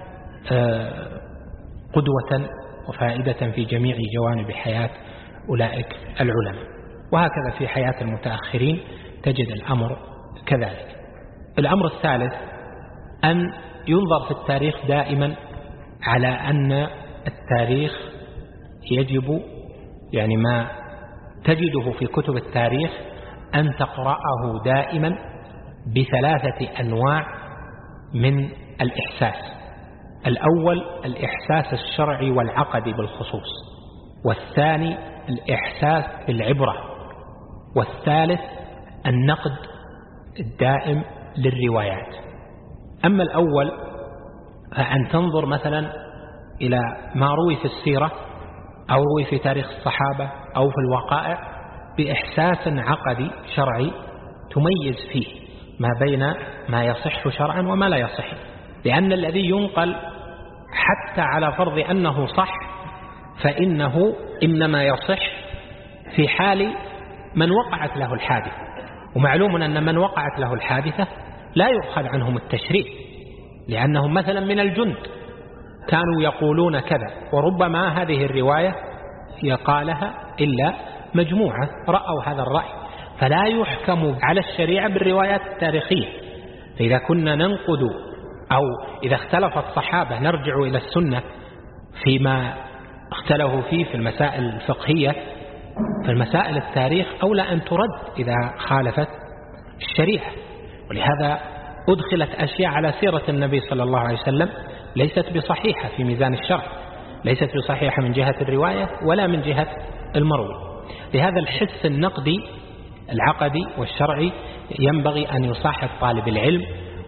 قدوة وفائدة في جميع جوانب حياة أولئك العلماء. وهكذا في حياة المتأخرين تجد الأمر كذلك. الأمر الثالث أن ينظر في التاريخ دائما على أن التاريخ يجب، يعني ما تجده في كتب التاريخ أن تقرأه دائما بثلاثة أنواع من الإحساس. الأول الإحساس الشرعي والعقدي بالخصوص، والثاني الإحساس بالعبرة، والثالث النقد الدائم للروايات. أما الأول فأن تنظر مثلا إلى ما روي في السيرة أو روي في تاريخ الصحابة أو في الوقائع بإحساس عقدي شرعي تميز فيه ما بين ما يصح شرعا وما لا يصح، لأن الذي ينقل حتى على فرض أنه صح فإنه إنما يصح في حال من وقعت له الحادثة، ومعلوم أن من وقعت له الحادثة لا يؤخذ عنهم التشريع، لأنهم مثلا من الجند كانوا يقولون كذا، وربما هذه الرواية يقالها إلا مجموعة رأوا هذا الرأي، فلا يحكم على الشريعة بالروايات التاريخية. فإذا كنا ننقد أو إذا اختلف الصحابة نرجع إلى السنة فيما اختلفوا فيه في المسائل الفقهية، فالمسائل التاريخ أولى أن ترد إذا خالفت الشريعة. ولهذا أدخلت أشياء على سيرة النبي صلى الله عليه وسلم ليست بصحيحة في ميزان الشرع، ليست بصحيحة من جهة الرواية ولا من جهة المروي. لهذا الحس النقدي العقدي والشرعي ينبغي أن يصاحب طالب العلم،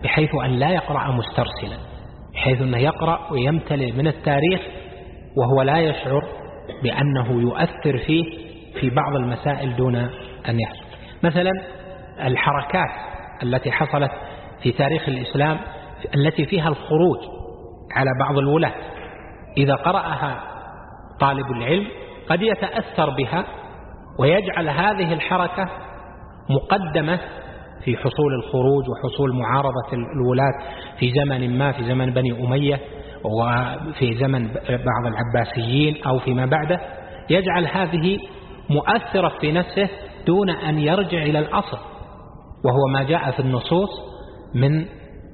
بحيث أن لا يقرأ مسترسلا، بحيث أنه يقرأ ويمتلئ من التاريخ وهو لا يشعر بأنه يؤثر فيه في بعض المسائل دون أن يحصل. مثلا الحركات التي حصلت في تاريخ الإسلام التي فيها الخروج على بعض الولاة، إذا قرأها طالب العلم قد يتأثر بها ويجعل هذه الحركة مقدمة في حصول الخروج وحصول معارضة الولاة في زمن ما، في زمن بني أمية وفي زمن بعض العباسيين أو فيما بعده، يجعل هذه مؤثرة في نفسه دون أن يرجع إلى الأصل، وهو ما جاء في النصوص من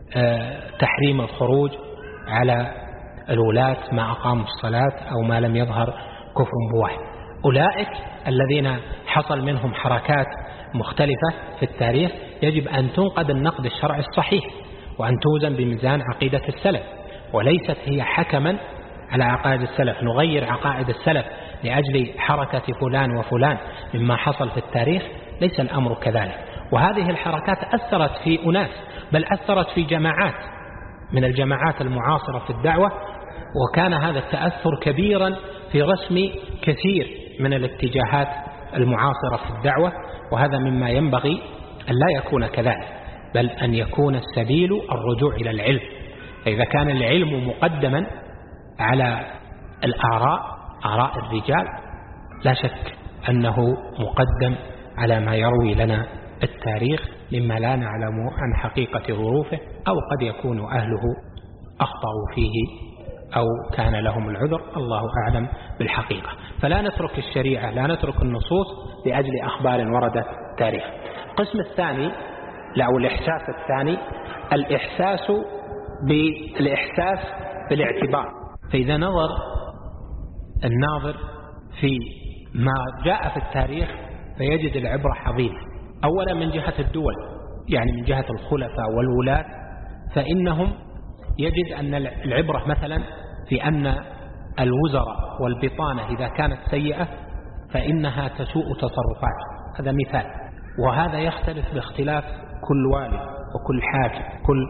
تحريم الخروج على الولاة ما أقاموا الصلاة أو ما لم يظهر كفر بواح. أولئك الذين حصل منهم حركات مختلفة في التاريخ يجب أن تنقد النقد الشرعي الصحيح وأن توزن بميزان عقيدة السلف، وليست هي حكما على عقائد السلف. نغير عقائد السلف لأجل حركة فلان وفلان مما حصل في التاريخ، ليس الأمر كذلك. وهذه الحركات أثرت في أناس، بل أثرت في جماعات من الجماعات المعاصرة في الدعوة، وكان هذا التأثر كبيرا في رسم كثير من الاتجاهات المعاصرة في الدعوة، وهذا مما ينبغي أن لا يكون كذلك، بل أن يكون السبيل الرجوع إلى العلم. فإذا كان العلم مقدما على الآراء، آراء الرجال، لا شك أنه مقدم على ما يروي لنا التاريخ مما لا نعلم عن حقيقة ظروفه، أو قد يكون أهله أخطأوا فيه أو كان لهم العذر، الله أعلم بالحقيقة. فلا نترك الشريعة، لا نترك النصوص لأجل أخبار وردت التاريخ. القسم الثاني أو الإحساس الثاني، الإحساس بالاعتبار. فإذا نظر الناظر في ما جاء في التاريخ فيجد العبرة عظيمة. أولا من جهة الدول، يعني من جهة الخلفاء والولاة، فإنهم يجد أن العبرة مثلا في أن الوزراء والبطانة إذا كانت سيئة فإنها تسوء تصرفات، هذا مثال. وهذا يختلف باختلاف كل والي وكل حاكم، كل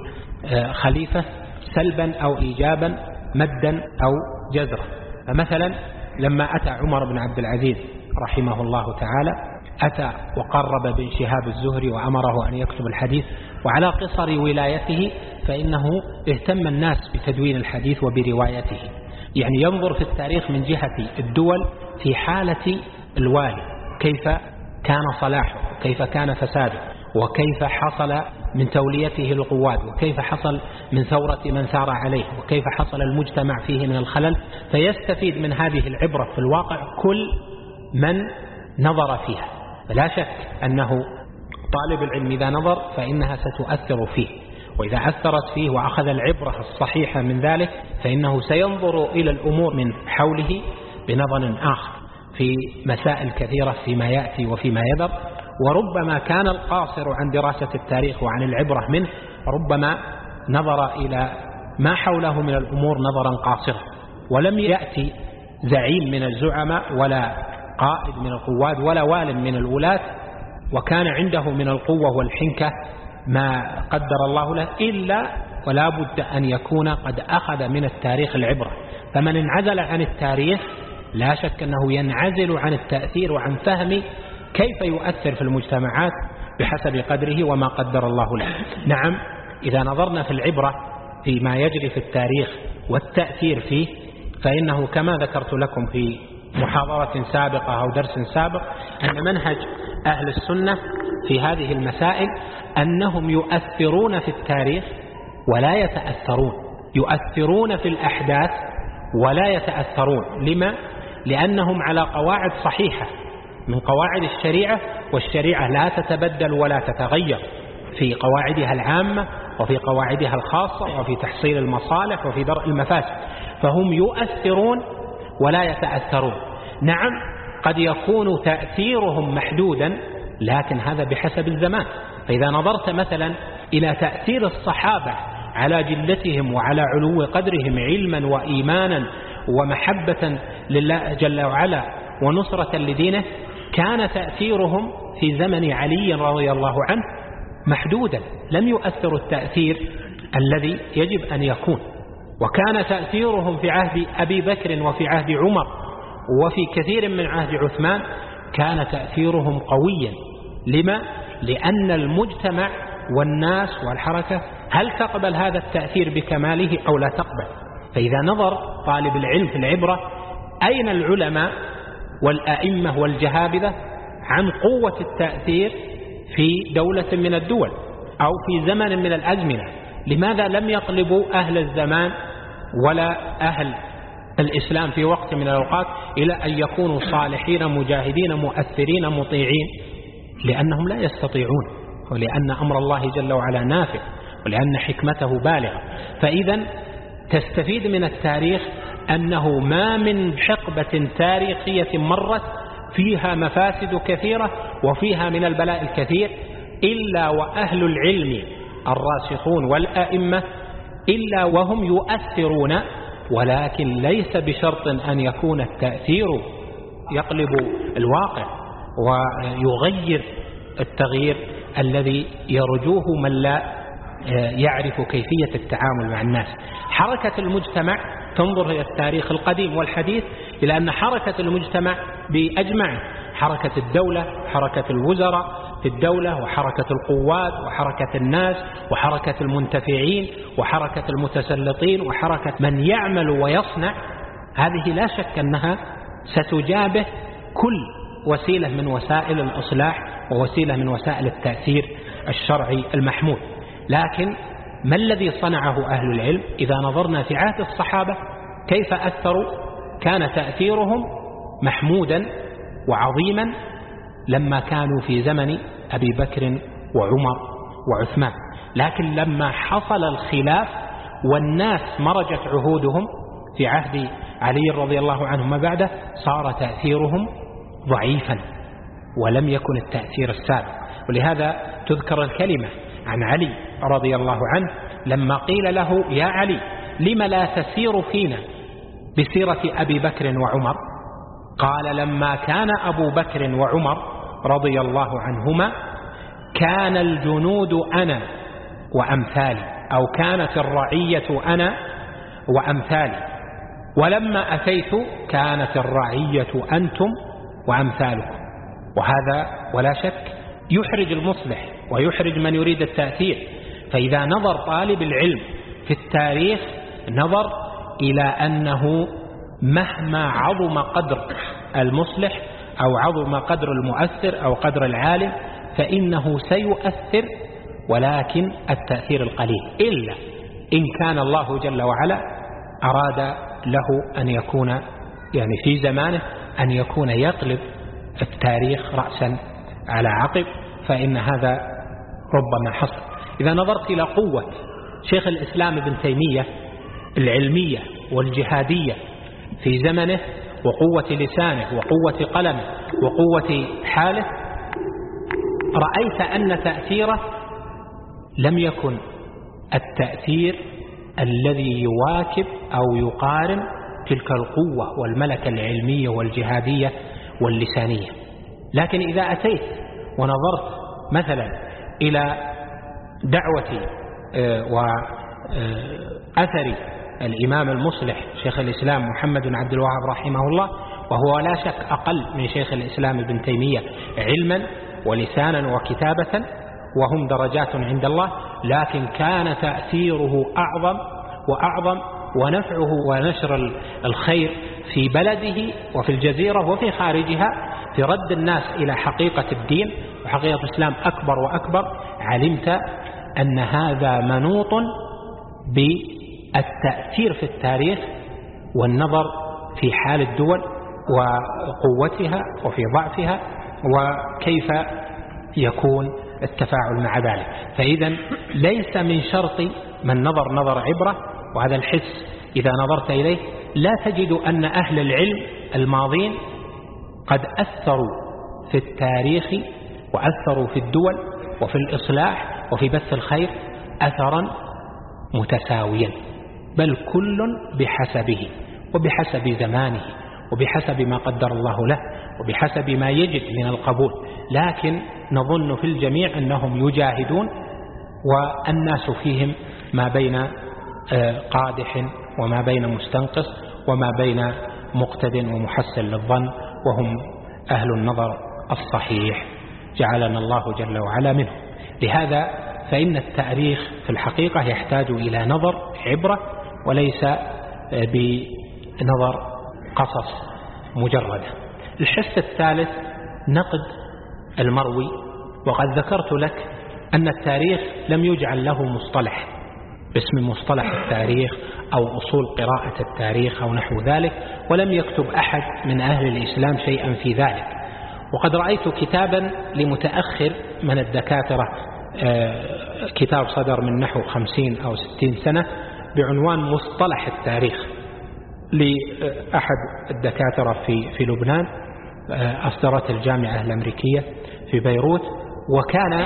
خليفة سلبا أو إيجابا، مدا أو جزرا. فمثلا لما أتى عمر بن عبد العزيز رحمه الله تعالى، أتى وقرب بن شهاب الزهري وأمره أن يكتب الحديث، وعلى قصر ولايته فإنه اهتم الناس بتدوين الحديث وبروايته. يعني ينظر في التاريخ من جهة الدول في حالة الوالي، كيف كان صلاحه، وكيف كان فساده، وكيف حصل من توليته القوات، وكيف حصل من ثورة من ثار عليه، وكيف حصل المجتمع فيه من الخلل، فيستفيد من هذه العبرة في الواقع كل من نظر فيها. فلا شك أنه طالب العلم إذا نظر فإنها ستؤثر فيه، وإذا أثرت فيه وأخذ العبرة الصحيحة من ذلك فإنه سينظر إلى الأمور من حوله بنظر آخر في مسائل كثيرة فيما يأتي وفيما يذر. وربما كان القاصر عن دراسة التاريخ وعن العبرة منه ربما نظر إلى ما حوله من الأمور نظرا قاصرا، ولم يأتي زعيم من الزعماء ولا قائد من القوات ولا وال من الولاة وكان عنده من القوة والحنكة ما قدر الله له، إلا ولا بد أن يكون قد أخذ من التاريخ العبرة. فمن انعزل عن التاريخ لا شك أنه ينعزل عن التأثير وعن فهم كيف يؤثر في المجتمعات بحسب قدره وما قدر الله له. نعم، إذا نظرنا في العبرة فيما يجري في التاريخ والتأثير فيه، فإنه كما ذكرت لكم في محاضرة سابقة أو درس سابق أن منهج أهل السنة في هذه المسائل أنهم يؤثرون في التاريخ ولا يتأثرون، يؤثرون في الأحداث ولا يتأثرون. لما؟ لأنهم على قواعد صحيحة من قواعد الشريعة، والشريعة لا تتبدل ولا تتغير في قواعدها العامة وفي قواعدها الخاصة وفي تحصيل المصالح وفي درء المفاسد، فهم يؤثرون ولا يتأثرون. نعم، قد يكون تأثيرهم محدودا، لكن هذا بحسب الزمان. فإذا نظرت مثلا إلى تأثير الصحابة على جلتهم وعلى علو قدرهم علما وإيمانا ومحبة لله جل وعلا ونصرة لدينه، كان تأثيرهم في زمن علي رضي الله عنه محدودا، لم يؤثروا التأثير الذي يجب أن يكون. وكان تأثيرهم في عهد أبي بكر وفي عهد عمر وفي كثير من عهد عثمان كان تأثيرهم قويا. لما؟ لأن المجتمع والناس والحركة هل تقبل هذا التأثير بكماله أو لا تقبل؟ فإذا نظر طالب العلم في العبرة أين العلماء والأئمة والجهابذة عن قوة التأثير في دولة من الدول أو في زمن من الأزمنة، لماذا لم يقلبوا أهل الزمان ولا أهل الإسلام في وقت من الأوقات إلى أن يكونوا صالحين مجاهدين مؤثرين مطيعين؟ لأنهم لا يستطيعون، ولأن أمر الله جل وعلا نافع، ولأن حكمته بالغة. فإذا تستفيد من التاريخ أنه ما من حقبة تاريخية مرت فيها مفاسد كثيرة وفيها من البلاء الكثير إلا وأهل العلم الراسخون والأئمة إلا وهم يؤثرون، ولكن ليس بشرط أن يكون التأثير يقلب الواقع ويغير التغيير الذي يرجوه من لا يعرف كيفية التعامل مع الناس. حركة المجتمع تنظر إلى التاريخ القديم والحديث إلى أن حركة المجتمع بأجمعه، حركة الدولة، حركة الوزراء في الدولة، وحركة القوات، وحركة الناس، وحركة المنتفعين، وحركة المتسلطين، وحركة من يعمل ويصنع، هذه لا شك أنها ستجابه كل وسيلة من وسائل الإصلاح ووسيلة من وسائل التأثير الشرعي المحمود. لكن ما الذي صنعه أهل العلم؟ إذا نظرنا في عهد الصحابة كيف أثروا، كان تأثيرهم محمودا وعظيما لما كانوا في زمن أبي بكر وعمر وعثمان، لكن لما حصل الخلاف والناس مرجت عهودهم في عهد علي رضي الله عنه ما بعده صار تأثيرهم ضعيفا ولم يكن التأثير السابق. ولهذا تذكر الكلمة عن علي رضي الله عنه لما قيل له يا علي لم لا تسير فينا بسيرة أبي بكر وعمر؟ قال لما كان أبو بكر وعمر رضي الله عنهما كان الجنود أنا وأمثالي، أو كانت الرعية أنا وأمثالي، ولما أتيت كانت الرعية أنتم وأمثالكم. وهذا ولا شك يحرج المصلح ويحرج من يريد التأثير. فإذا نظر طالب العلم في التاريخ نظر إلى أنه مهما عظم قدر المصلح أو عظم قدر المؤثر أو قدر العالم فإنه سيؤثر، ولكن التأثير القليل، إلا إن كان الله جل وعلا أراد له أن يكون يعني في زمانه أن يكون يقلب التاريخ رأسا على عقب، فإن هذا ربما حصل. إذا نظرت إلى قوة شيخ الإسلام ابن تيمية العلمية والجهادية في زمنه وقوة لسانه وقوة قلمه وقوة حاله، رأيت أن تأثيره لم يكن التأثير الذي يواكب أو يقارن تلك القوة والملكة العلمية والجهادية واللسانية. لكن إذا أتيت ونظرت مثلا إلى دعوة وأثر الإمام المصلح شيخ الإسلام محمد بن عبد الوهاب رحمه الله، وهو لا شك أقل من شيخ الإسلام ابن تيمية علما ولسانا وكتابة، وهم درجات عند الله، لكن كان تأثيره أعظم وأعظم، ونفعه ونشر الخير في بلده وفي الجزيرة وفي خارجها في رد الناس إلى حقيقة الدين وحقيقة الإسلام أكبر وأكبر. علمت أن هذا منوط بالتأثير في التاريخ والنظر في حال الدول وقوتها وفي ضعفها وكيف يكون التفاعل مع ذلك. فإذا ليس من شرط من نظر عبرة، وهذا الحس إذا نظرت إليه لا تجد أن أهل العلم الماضين قد أثروا في التاريخ وأثروا في الدول وفي الإصلاح وفي بث الخير أثرا متساويا، بل كل بحسبه وبحسب زمانه وبحسب ما قدر الله له وبحسب ما يجد من القبول، لكن نظن في الجميع أنهم يجاهدون، والناس فيهم ما بين قادح وما بين مستنقص وما بين مقتد ومحسن للظن، وهم أهل النظر الصحيح جعلنا الله جل وعلا منه. لهذا فإن التاريخ في الحقيقة يحتاج إلى نظر عبرة وليس بنظر قصص مجردة. الحس الثالث نقد المروي، وقد ذكرت لك أن التاريخ لم يجعل له مصطلح باسم مصطلح التاريخ أو أصول قراءة التاريخ أو نحو ذلك، ولم يكتب أحد من أهل الإسلام شيئا في ذلك. وقد رأيت كتابا لمتأخر من الدكاترة، كتاب صدر من نحو 50 أو 60 سنة بعنوان مصطلح التاريخ لأحد الدكاترة في لبنان، أصدرت الجامعة الأمريكية في بيروت، وكان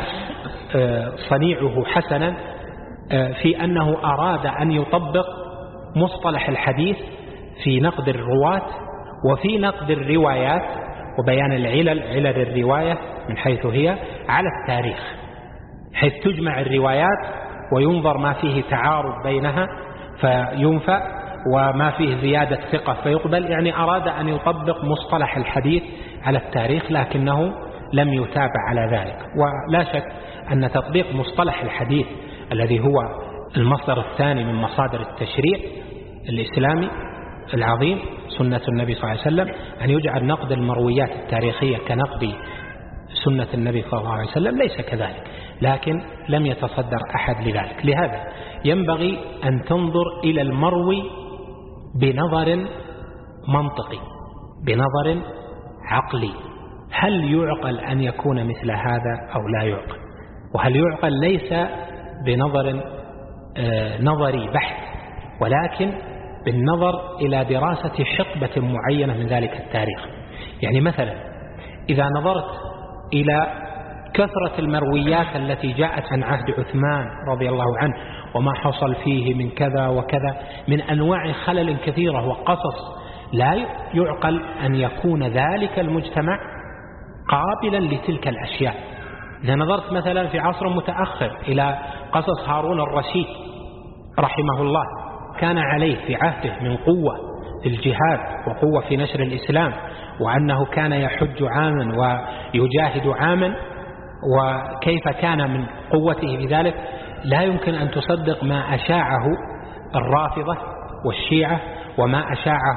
صنيعه حسنا في أنه أراد أن يطبق مصطلح الحديث في نقد الرواة وفي نقد الروايات وبيان علل الرواية من حيث هي على التاريخ، حيث تجمع الروايات وينظر ما فيه تعارض بينها فينفى وما فيه زيادة ثقة فيقبل. يعني أراد أن يطبق مصطلح الحديث على التاريخ، لكنه لم يتابع على ذلك. ولا شك أن تطبيق مصطلح الحديث الذي هو المصدر الثاني من مصادر التشريع الإسلامي العظيم سنة النبي صلى الله عليه وسلم، أن يجعل نقد المرويات التاريخية كنقد سنة النبي صلى الله عليه وسلم ليس كذلك، لكن لم يتصدر أحد لذلك. لهذا ينبغي أن تنظر إلى المروي بنظر منطقي، بنظر عقلي. هل يعقل أن يكون مثل هذا أو لا يعقل؟ وهل يعقل ليس بنظر نظري بحت، ولكن بالنظر إلى دراسة حقبة معينة من ذلك التاريخ. يعني مثلا إذا نظرت إلى كثرة المرويات التي جاءت عن عهد عثمان رضي الله عنه وما حصل فيه من كذا وكذا من أنواع خلل كثيرة وقصص، لا يعقل أن يكون ذلك المجتمع قابلا لتلك الأشياء. إذا نظرت مثلا في عصر متأخر إلى قصص هارون الرشيد رحمه الله، كان عليه في عهده من قوة في الجهاد وقوة في نشر الإسلام، وأنه كان يحج عاما ويجاهد عاما، وكيف كان من قوته بذلك لا يمكن أن تصدق ما أشاعه الرافضة والشيعة وما أشاعه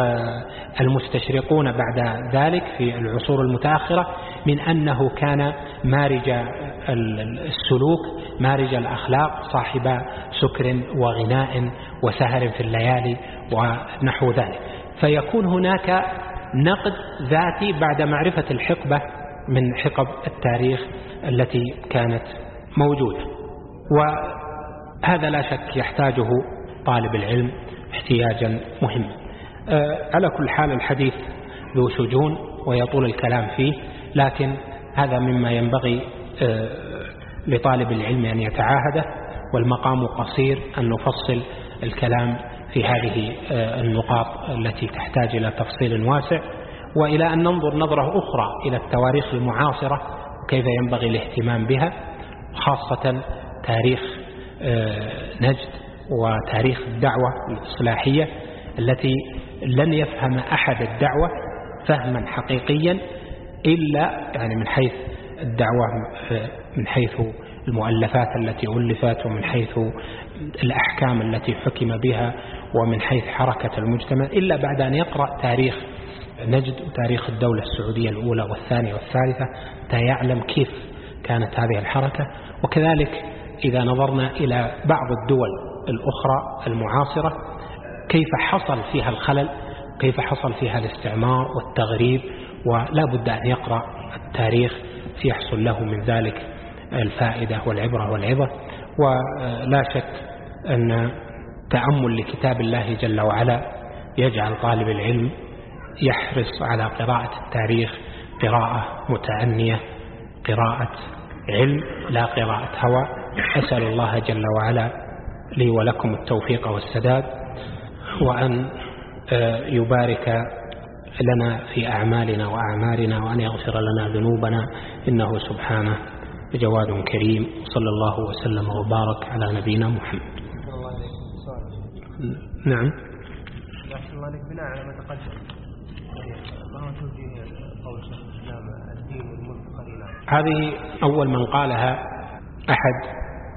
المستشرقون بعد ذلك في العصور المتأخرة من أنه كان مارج السلوك مارج الأخلاق صاحب سكر وغناء وسهر في الليالي ونحو ذلك. فيكون هناك نقد ذاتي بعد معرفة الحقبة من حقب التاريخ التي كانت موجودة، وهذا لا شك يحتاجه طالب العلم احتياجا مهما. على كل حال الحديث ذو شجون ويطول الكلام فيه، لكن هذا مما ينبغي لطالب العلم أن يتعاهده، والمقام قصير أن نفصل الكلام في هذه النقاط التي تحتاج إلى تفصيل واسع، وإلى أن ننظر نظرة أخرى إلى التواريخ المعاصرة وكيف ينبغي الاهتمام بها، خاصة تاريخ نجد وتاريخ الدعوة الإصلاحية التي لن يفهم أحد الدعوة فهما حقيقيا إلا يعني من حيث الدعوة، من حيث المؤلفات التي ألفت، ومن حيث الأحكام التي حكم بها، ومن حيث حركة المجتمع، إلا بعد أن يقرأ تاريخ نجد وتاريخ الدولة السعودية الأولى والثانية والثالثة يعلم كيف كانت هذه الحركة. وكذلك إذا نظرنا إلى بعض الدول الأخرى المعاصرة كيف حصل فيها الخلل، كيف حصل فيها الاستعمار والتغريب، ولا بد أن يقرأ التاريخ يحصل له من ذلك الفائدة والعبرة والعظة. ولا شك أن تأمل لكتاب الله جل وعلا يجعل طالب العلم يحرص على قراءة التاريخ قراءة متأنية، قراءة علم لا قراءة هوى. أسأل الله جل وعلا لي ولكم التوفيق والسداد، وأن يبارك لنا في أعمالنا وأعمارنا، وأن يغفر لنا ذنوبنا، إنه سبحانه جواد كريم. صلى الله وسلم وبارك على نبينا محمد. نعم. الله عليك، بناء على ما تقدم، ما هو توجيه قول شيخ الإسلام الدين والملك قرينان؟ هذه أول من قالها أحد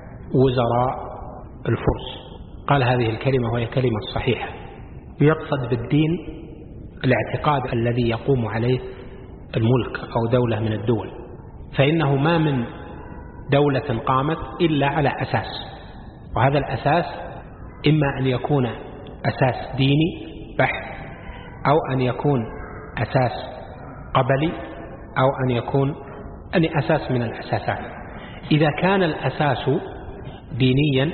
وزراء الفرس، قال هذه الكلمة وهي كلمة صحيحة، يقصد بالدين الاعتقاد الذي يقوم عليه الملك أو دولة من الدول، فإنه ما من دولة قامت إلا على أساس، وهذا الأساس إما أن يكون أساس ديني بحت، أو أن يكون أساس قبلي، أو أن يكون أساس من الأساسات. إذا كان الأساس دينيا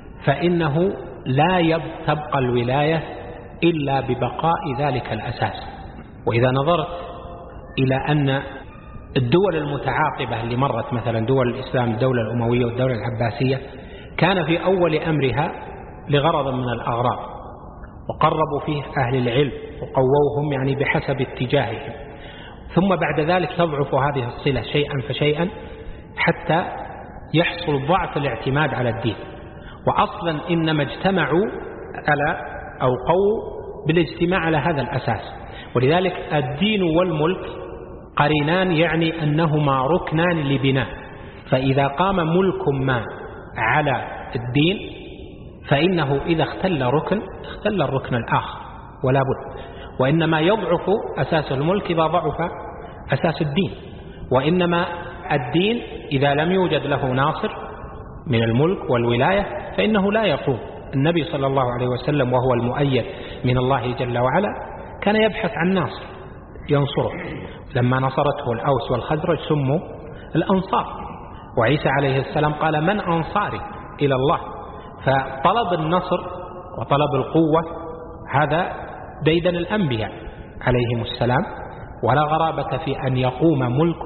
فإنه لا تبقى الولاية إلا ببقاء ذلك الأساس. وإذا نظرت إلى أن الدول المتعاقبة اللي مرت، مثلا دول الإسلام، الدولة الأموية والدولة العباسية، كان في أول أمرها لغرض من الأغراض، وقربوا فيه أهل العلم وقووهم يعني بحسب اتجاههم، ثم بعد ذلك تضعف هذه الصلة شيئا فشيئا حتى يحصل ضعف الاعتماد على الدين. وأصلا إنما اجتمعوا على أو قووا بالاجتماع على هذا الأساس. ولذلك الدين والملك قرينان، يعني أنهما ركنان لبناء، فإذا قام ملك ما على الدين فإنه إذا اختل ركن اختل الركن الآخر ولا بد. وإنما يضعف أساس الملك إذا ضعف أساس الدين، وإنما الدين إذا لم يوجد له ناصر من الملك والولاية فإنه لا يقوم. النبي صلى الله عليه وسلم وهو المؤيد من الله جل وعلا كان يبحث عن ناصر ينصره، لما نصرته الأوس والخزرج سموا الأنصار، وعيسى عليه السلام قال من أنصاري إلى الله. فطلب النصر وطلب القوة هذا ديدن الأنبياء عليهم السلام، ولا غرابة في أن يقوم ملك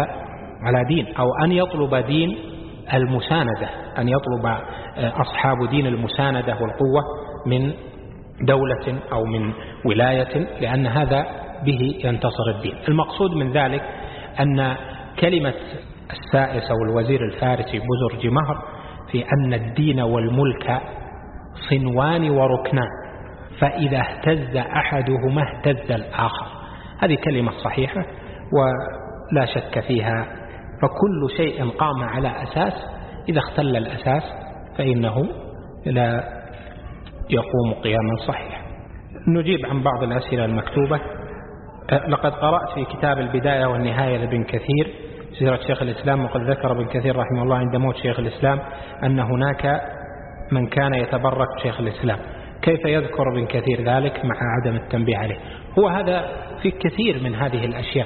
على دين، أو أن يطلب دين المساندة، أن يطلب أصحاب دين المساندة والقوة من دولة أو من ولاية، لأن هذا به ينتصر الدين. المقصود من ذلك أن كلمة السائس أو الوزير الفارسي بزرج مهر في أن الدين والملك صنوان وركنان، فإذا اهتز أحدهما اهتز الآخر، هذه كلمة صحيحة ولا شك فيها. فكل شيء قام على أساس إذا اختل الأساس فإنه لا يقوم قياما صحيحا. نجيب عن بعض الأسئلة المكتوبة. لقد قرأت في كتاب البداية والنهاية لابن كثير سيرة شيخ الإسلام، وقد ذكر ابن كثير رحمه الله عند موت شيخ الإسلام أن هناك من كان يتبرك شيخ الإسلام. كيف يذكر ابن كثير ذلك مع عدم التنبيه عليه؟ هو هذا في كثير من هذه الأشياء،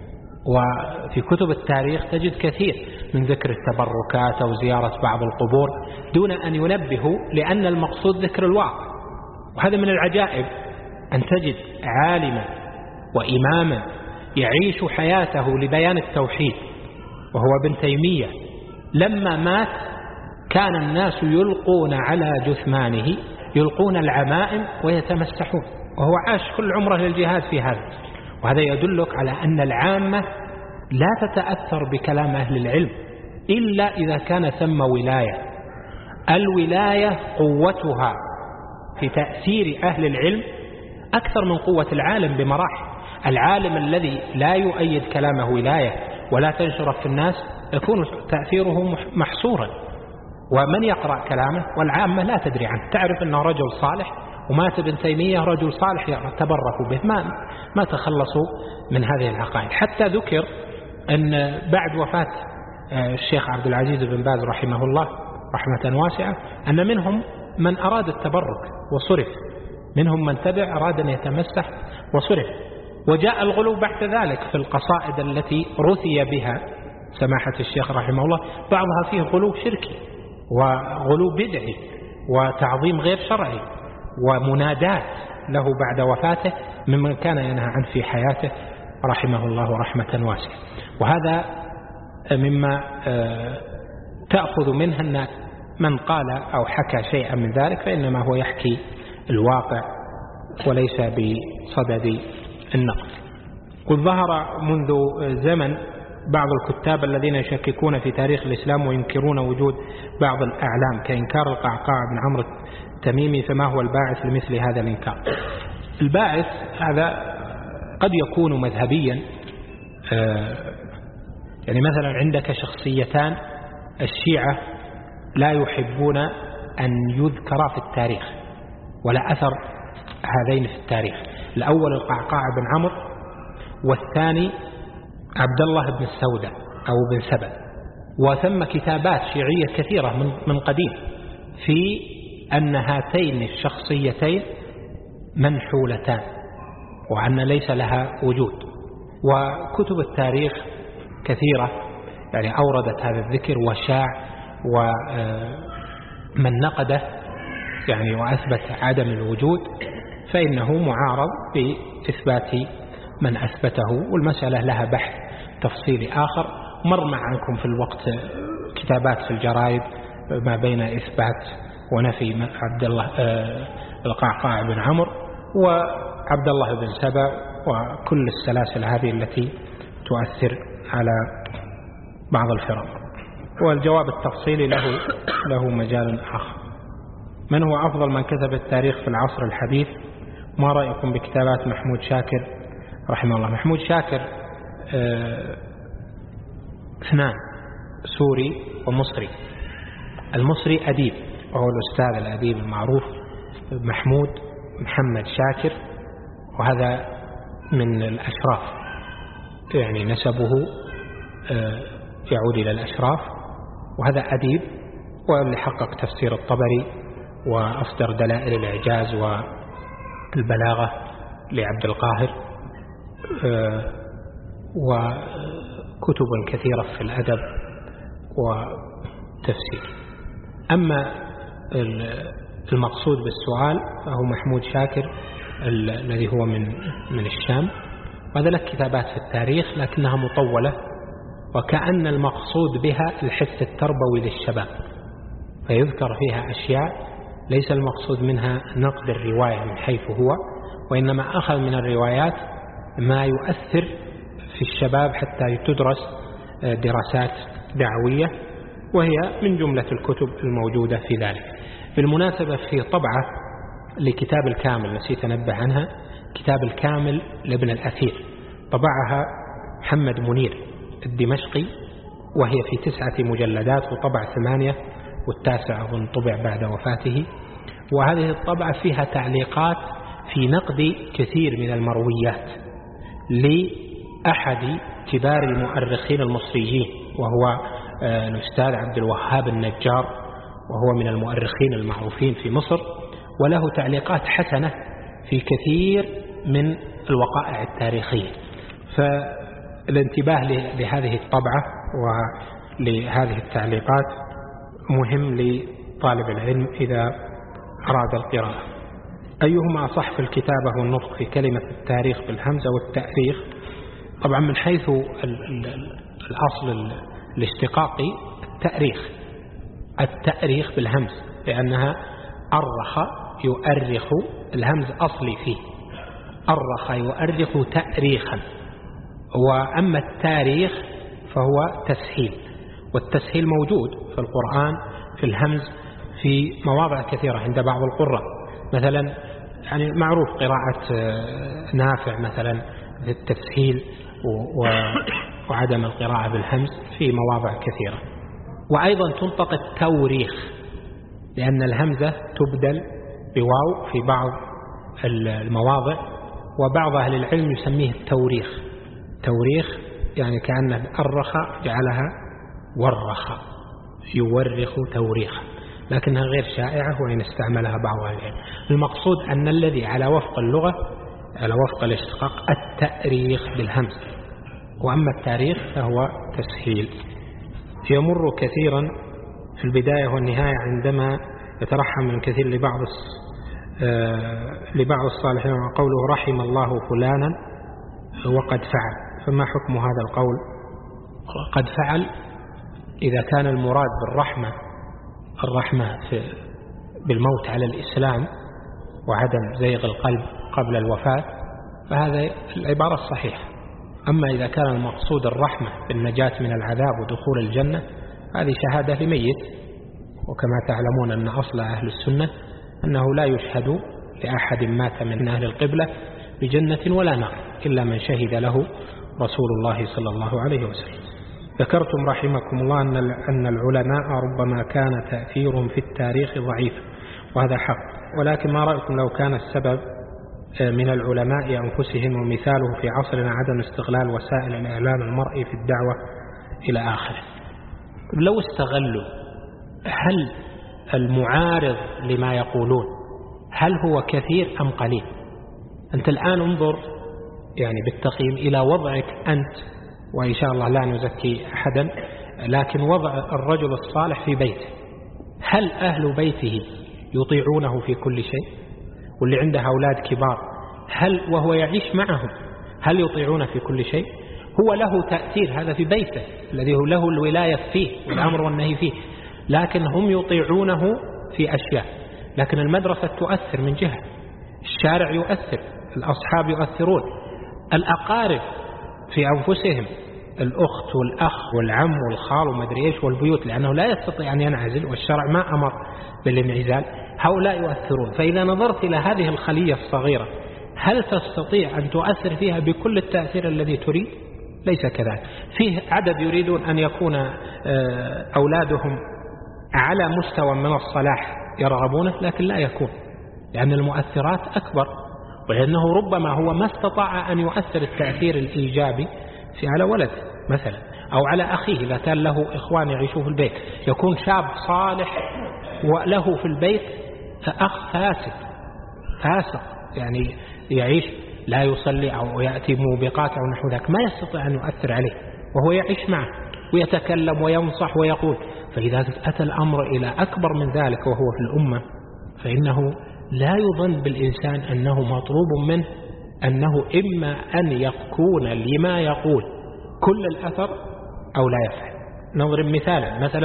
وفي كتب التاريخ تجد كثير من ذكر التبركات أو زيارة بعض القبور دون أن ينبهوا، لأن المقصود ذكر الواقع. وهذا من العجائب أن تجد عالما وإماما يعيش حياته لبيان التوحيد وهو ابن تيمية، لما مات كان الناس يلقون على جثمانه، يلقون العمائم ويتمسحون، وهو عاش كل عمره للجهاد في هذا. وهذا يدلك على أن العامة لا تتأثر بكلام أهل العلم إلا إذا كان ثم ولاية. الولاية قوتها في تأثير أهل العلم أكثر من قوة العالم بمراحل. العالم الذي لا يؤيد كلامه ولاية ولا تنشر في الناس يكون تأثيره محصورا، ومن يقرأ كلامه والعامة لا تدري عنه. تعرف أنه رجل صالح، ومات ابن تيمية رجل صالح تبركوا به، ما تخلصوا من هذه العقائد. حتى ذكر أن بعد وفاة الشيخ عبد العزيز بن باز رحمه الله رحمة واسعة أن منهم من أراد التبرك وصرف، منهم من تبع أراد أن يتمسح وصرف. وجاء الغلو بعد ذلك في القصائد التي رثي بها سماحة الشيخ رحمه الله، بعضها فيه غلو شركي وغلو بدعي وتعظيم غير شرعي ومنادات له بعد وفاته ممن كان ينهى عنه في حياته رحمه الله رحمة واسعة. وهذا مما تأخذ منه أن من قال أو حكى شيئا من ذلك فإنما هو يحكي الواقع وليس بصدد النقد. قد ظهر منذ زمن بعض الكتاب الذين يشككون في تاريخ الإسلام وينكرون وجود بعض الأعلام كإنكار القعقاع بن عمرو التميمي. فما هو الباعث لمثل هذا الإنكار؟ الباعث هذا قد يكون مذهبيا، يعني مثلا عندك شخصيتان الشيعة لا يحبون أن يذكر في التاريخ ولا أثر هذين في التاريخ، الأول القعقاع بن عمرو والثاني عبد الله بن السودة أو بن سبأ. وثم كتابات شيعية كثيرة من قديم في أن هاتين الشخصيتين منحولتان وأن ليس لها وجود. وكتب التاريخ كثيرة يعني أوردت هذا الذكر وشاع، ومن نقده يعني وأثبت عدم الوجود فإنه معارض بإثبات من أثبته، والمسألة لها بحث تفصيلي آخر. مر معكم في الوقت كتابات في الجرائد ما بين إثبات ونفي عبد الله القعقاع بن عمرو وعبد الله بن سبأ وكل السلاسل هذه التي تؤثر على بعض الفرق. والجواب التفصيلي له مجال آخر. من هو أفضل من كتب التاريخ في العصر الحديث؟ ما رأيكم بكتابات محمود شاكر رحمه الله؟ محمود شاكر اثنان، سوري ومصري. المصري أديب وهو الأستاذ الأديب المعروف محمود محمد شاكر، وهذا من الأشراف، يعني نسبه يعود إلى الأشراف، وهذا أديب واللي حقق تفسير الطبري وأصدر دلائل الإعجاز والبلاغة لعبد القاهر، وكتب كثيرة في الأدب وتفسير. أما المقصود بالسؤال فهو محمود شاكر الذي هو من الشام، وهذا له كتابات في التاريخ لكنها مطولة، وكأن المقصود بها الحث التربوي للشباب، فيذكر فيها أشياء ليس المقصود منها نقد الرواية من حيث هو، وإنما أخذ من الروايات ما يؤثر في الشباب حتى تدرس دراسات دعوية، وهي من جملة الكتب الموجودة في ذلك. بالمناسبة في طبعة لكتاب الكامل نسيت أنبه عنها، كتاب الكامل لابن الأثير، طبعها محمد منير الدمشقي، وهي في 9 مجلدات، وطبع 8 والتاسع أظن طبع بعد وفاته. وهذه الطبعة فيها تعليقات في نقد كثير من المرويات لأحد كبار المؤرخين المصريين، وهو الأستاذ عبد الوهاب النجار، وهو من المؤرخين المعروفين في مصر، وله تعليقات حسنة في كثير من الوقائع التاريخية. فالانتباه لهذه الطبعة ولهذه التعليقات مهم لطالب العلم إذا أراد القراءة. أيهما أصح في الكتابة والنطق في كلمة التاريخ بالهمزة والتأريخ؟ طبعا من حيث الأصل الاشتقاقي التأريخ بالهمز، لأنها أرخ يؤرخ، الهمز أصلي فيه، أرخ يؤرخ تأريخا. وأما التاريخ فهو تسهيل، والتسهيل موجود في القرآن في الهمز في مواضع كثيرة عند بعض القراء، مثلا يعني معروف قراءة نافع مثلا في التسهيل وعدم القراءة بالهمز في مواضع كثيرة. وأيضا تنطق التوريخ، لأن الهمزة تبدل بواو في بعض المواضع، وبعض أهل العلم يسميه التوريخ. توريخ يعني كأنه أرخ جعلها ورخ، يورخ توريخا، لكنها غير شائعة وإن استعملها بعض أهل العلم. المقصود أن الذي على وفق اللغة على وفق الاشتقاق التأريخ بالهمز، وأما التاريخ فهو تسهيل. يمر كثيرا في البداية والنهاية عندما يترحم من كثير لبعض الصالحين وقوله رحم الله فلانا وقد فعل، فما حكم هذا القول؟ قد فعل إذا كان المراد الرحمة بالموت على الإسلام وعدم زيغ القلب قبل الوفاة، فهذا العبارة الصحيحة. أما إذا كان المقصود الرحمة بالنجاة من العذاب ودخول الجنة، هذه شهادة لميت، وكما تعلمون أن أصل أهل السنة أنه لا يشهد لأحد مات من أهل القبلة بجنة ولا نار إلا من شهد له رسول الله صلى الله عليه وسلم. ذكرتم رحمكم الله أن العلماء ربما كان تأثيرهم في التاريخ ضعيف، وهذا حق، ولكن ما رأيكم لو كان السبب من العلماء أنفسهم، ومثاله في عصرنا عدم استغلال وسائل الإعلام المرئي في الدعوة إلى آخره؟ لو استغلوا، هل المعارض لما يقولون هل هو كثير أم قليل؟ أنت الآن انظر يعني بالتقييم إلى وضعك أنت، وإن شاء الله لا نزكي أحدا، لكن وضع الرجل الصالح في بيته، هل أهل بيته يطيعونه في كل شيء؟ واللي عنده أولاد كبار هل وهو يعيش معهم هل يطيعون في كل شيء؟ هو له تأثير، هذا في بيته الذي هو له الولاية فيه والأمر والنهي فيه، لكن هم يطيعونه في أشياء. لكن المدرسة تؤثر من جهة، الشارع يؤثر، الأصحاب يؤثرون، الأقارب في أنفسهم، الأخت والأخ والعم والخال ومدري إيش والبيوت، لأنه لا يستطيع أن ينعزل والشرع ما أمر بالانعزال، هؤلاء يؤثرون. فإذا نظرت إلى هذه الخلية الصغيرة هل تستطيع أن تؤثر فيها بكل التأثير الذي تريد؟ ليس كذلك. فيه عدد يريدون أن يكون أولادهم على مستوى من الصلاح يرغبونه، لكن لا يكون، لأن المؤثرات أكبر، ولأنه ربما هو ما استطاع أن يؤثر التأثير الإيجابي على ولد مثلا أو على أخيه إذا كان له إخوان يعيشوا في البيت. يكون شاب صالح وله في البيت أخ فاسق يعني يعيش لا يصلي أو يأتي موبقات أو نحو ذلك، ما يستطيع أن يؤثر عليه وهو يعيش معه ويتكلم وينصح ويقول. فإذا أتى الأمر إلى أكبر من ذلك وهو في الأمة، فإنه لا يظن بالإنسان أنه مطلوب منه أنه إما أن يكون لما يقول كل الأثر أو لا يفعل. نضرب مثلا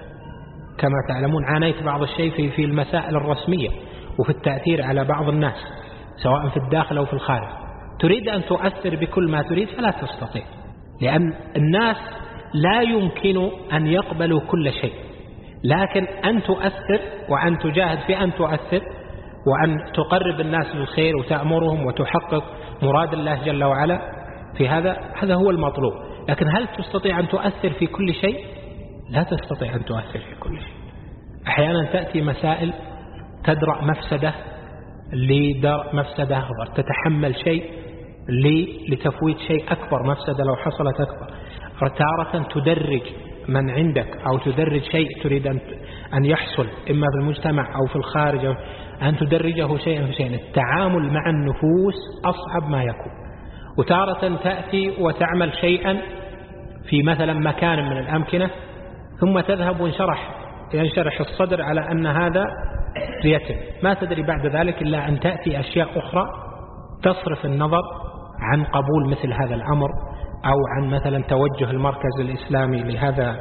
كما تعلمون عانيت بعض الشيء في المسائل الرسمية وفي التأثير على بعض الناس سواء في الداخل أو في الخارج. تريد أن تؤثر بكل ما تريد فلا تستطيع، لأن الناس لا يمكن أن يقبلوا كل شيء، لكن أن تؤثر وأن تجاهد في أن تؤثر وأن تقرب الناس للخير وتأمرهم وتحقق مراد الله جل وعلا في هذا هو المطلوب. لكن هل تستطيع أن تؤثر في كل شيء؟ لا تستطيع أن تؤثر في كل شيء. أحيانا تأتي مسائل تدرأ مفسدة لدرء مفسدة أكبر، تتحمل شيء لتفويت شيء أكبر، مفسدة لو حصلت أكبر. تارة تدرج من عندك أو تدرج شيء تريد أن يحصل إما في المجتمع أو في الخارج، أن تدرجه شيئا فشيئا. التعامل مع النفوس أصعب ما يكون. وتارة تأتي وتعمل شيئا في مثلا مكان من الأمكنة ثم تذهب ينشرح الصدر على أن هذا يتم، ما تدري بعد ذلك إلا أن تأتي أشياء أخرى تصرف النظر عن قبول مثل هذا الأمر، أو عن مثلا توجه المركز الإسلامي لهذا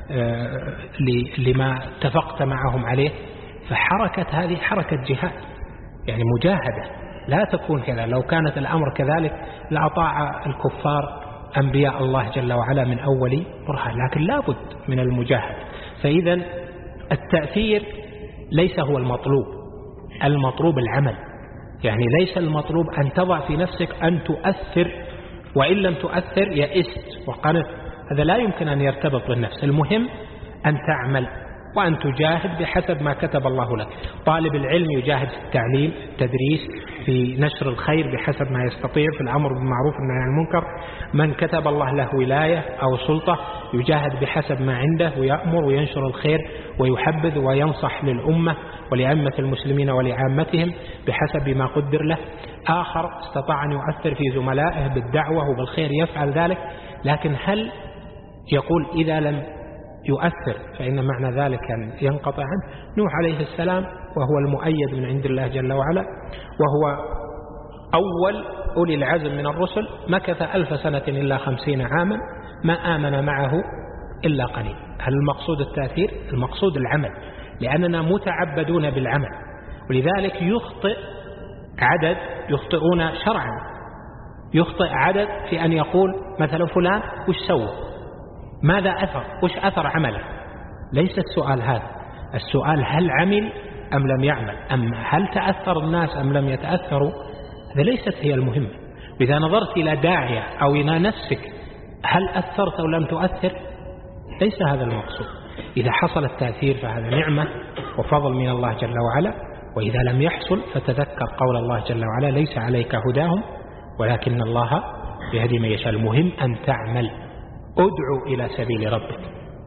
لما اتفقت معهم عليه. فحركة هذه حركة جهاد، يعني مجاهدة، لا تكون كذا. لو كانت الأمر كذلك لأطاع الكفار أنبياء الله جل وعلا من أول برهان، لكن لا بد من المجاهدة. فإذا التأثير ليس هو المطلوب العمل. يعني ليس المطلوب أن تضع في نفسك أن تؤثر، وإن لم تؤثر يئست وقنط، هذا لا يمكن أن يرتبط بالنفس. المهم أن تعمل وأن تجاهد بحسب ما كتب الله لك. طالب العلم يجاهد في التعليم، في التدريس، في نشر الخير بحسب ما يستطيع، في الأمر بالمعروف والنهي عن المنكر. من كتب الله له ولاية أو سلطة يجاهد بحسب ما عنده ويأمر وينشر الخير ويحبذ وينصح للأمة ولأئمة المسلمين ولعامتهم بحسب ما قدر له. آخر استطاع أن يؤثر في زملائه بالدعوة وبالخير يفعل ذلك، لكن هل يقول إذا لم يؤثر فإن معنى ذلك أن ينقطع عنه؟ نوح عليه السلام وهو المؤيد من عند الله جل وعلا وهو أول أولي العزم من الرسل، مكث 1000 سنة إلا 50 عاما ما آمن معه إلا قليل. هل المقصود التأثير؟ المقصود العمل، لأننا متعبدون بالعمل. ولذلك يخطئ عدد يخطئون شرعا، يخطئ عدد في أن يقول مثلا فلان وش سوى، ماذا أثر، وش أثر عمله. ليس السؤال هذا، السؤال هل عمل أم لم يعمل، أم هل تأثر الناس أم لم يتأثروا. هذا ليست هي المهمة. وإذا نظرت إلى داعية أو إلى نفسك هل أثرت أو لم تؤثر، ليس هذا المقصود. إذا حصل التأثير فهذا نعمة وفضل من الله جل وعلا، وإذا لم يحصل فتذكر قول الله جل وعلا ليس عليك هداهم ولكن الله يهدي من يشاء. المهم أن تعمل، ادعو إلى سبيل ربك.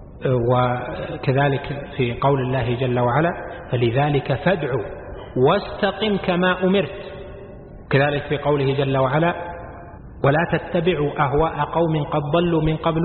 وكذلك في قول الله جل وعلا فلذلك فادعوا واستقم كما أمرت. كذلك في قوله جل وعلا ولا تتبعوا أهواء قوم قد ضلوا من قبل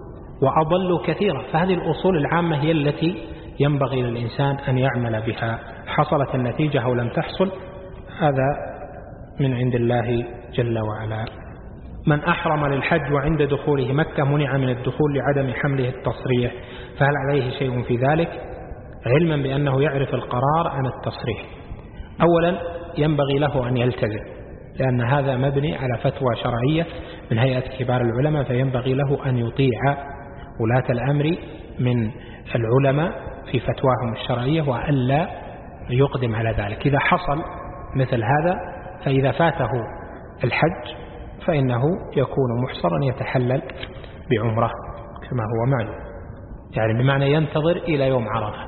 وأضلوا كثيرا. فهذه الأصول العامة هي التي ينبغي للإنسان أن يعمل بها. حصلت النتيجة أو لم تحصل هذا من عند الله جل وعلا. من أحرم للحج وعند دخوله مكة منع من الدخول لعدم حمله التصريح، فهل عليه شيء في ذلك؟ علما بأنه يعرف القرار عن التصريح. أولا ينبغي له أن يلتزم، لأن هذا مبني على فتوى شرعية من هيئة كبار العلماء، فينبغي له أن يطيع ولاة الأمر من العلماء في فتواهم الشرعية وألا يقدم على ذلك. إذا حصل مثل هذا فإذا فاته الحج فإنه يكون محصرا يتحلل بعمره كما هو معلوم، يعني بمعنى ينتظر إلى يوم عرفة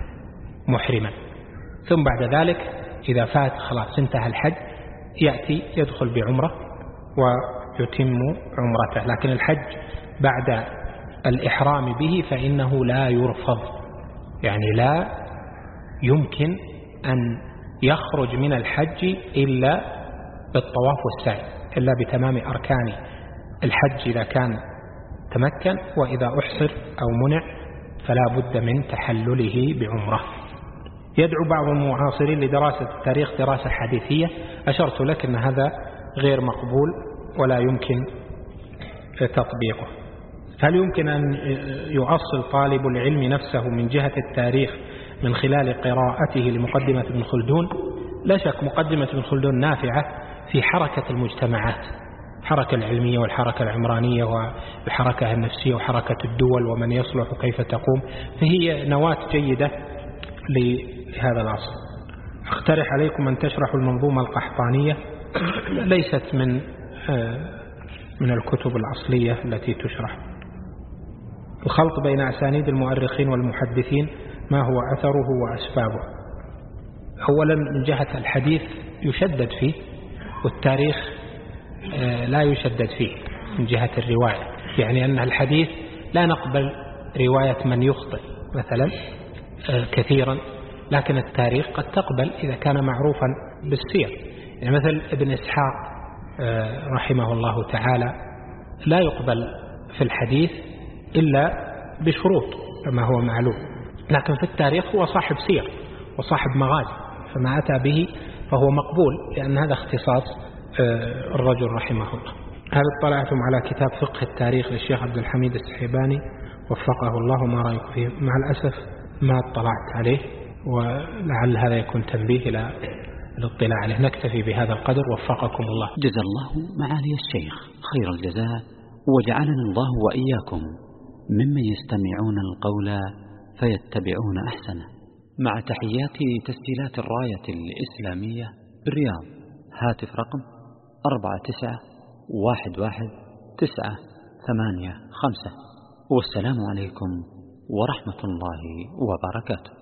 محرما، ثم بعد ذلك إذا فات خلاص انتهى الحج يأتي يدخل بعمره ويتم عمرته. لكن الحج بعد الإحرام به فإنه لا يرفض، يعني لا يمكن أن يخرج من الحج إلا بالطواف والسعي، إلا بتمام أركان الحج إذا كان تمكن، وإذا أحصر أو منع فلا بد من تحلله بعمره. يدعو بعض المعاصرين لدراسة التاريخ دراسة حديثية، أشرت لك أن هذا غير مقبول ولا يمكن تطبيقه. هل يمكن أن يؤصل طالب العلم نفسه من جهة التاريخ من خلال قراءته لمقدمة ابن خلدون؟ لا شك مقدمة ابن خلدون نافعة في حركة المجتمعات، الحركة العلمية والحركة العمرانية والحركة النفسية وحركة الدول ومن يصلح كيف تقوم، فهي نواة جيدة لهذا الأصل. اقترح عليكم أن تشرحوا المنظومة القحطانية، ليست من الكتب الأصلية التي تشرح. الخلط بين أسانيد المؤرخين والمحدثين ما هو أثره وأسبابه؟ أولا من جهة الحديث يشدد فيه، والتاريخ لا يشدد فيه من جهة الرواية، يعني أن الحديث لا نقبل رواية من يخطئ مثلا كثيرا، لكن التاريخ قد تقبل إذا كان معروفا بالسير. يعني مثل ابن إسحاق رحمه الله تعالى لا يقبل في الحديث إلا بشروط كما هو معلوم، لكن في التاريخ هو صاحب سير وصاحب مغازي، فما أتى به فهو مقبول لأن هذا اختصاص الرجل رحمه الله. هل اطلعتم على كتاب فقه التاريخ للشيخ عبد الحميد السحيباني وفقه الله، ما رأيك فيه؟ مع الأسف ما اطلعت عليه، ولعل هذا يكون تنبيه إلى الاطلاع عليه. نكتفي بهذا القدر، وفقكم الله. جزا الله معالي الشيخ خير الجزاء، وجعلنا الله وإياكم ممن يستمعون القول فيتبعون أحسنه. مع تحيات تسجيلات الراية الإسلامية بالرياض، هاتف رقم 49111985. والسلام عليكم ورحمة الله وبركاته.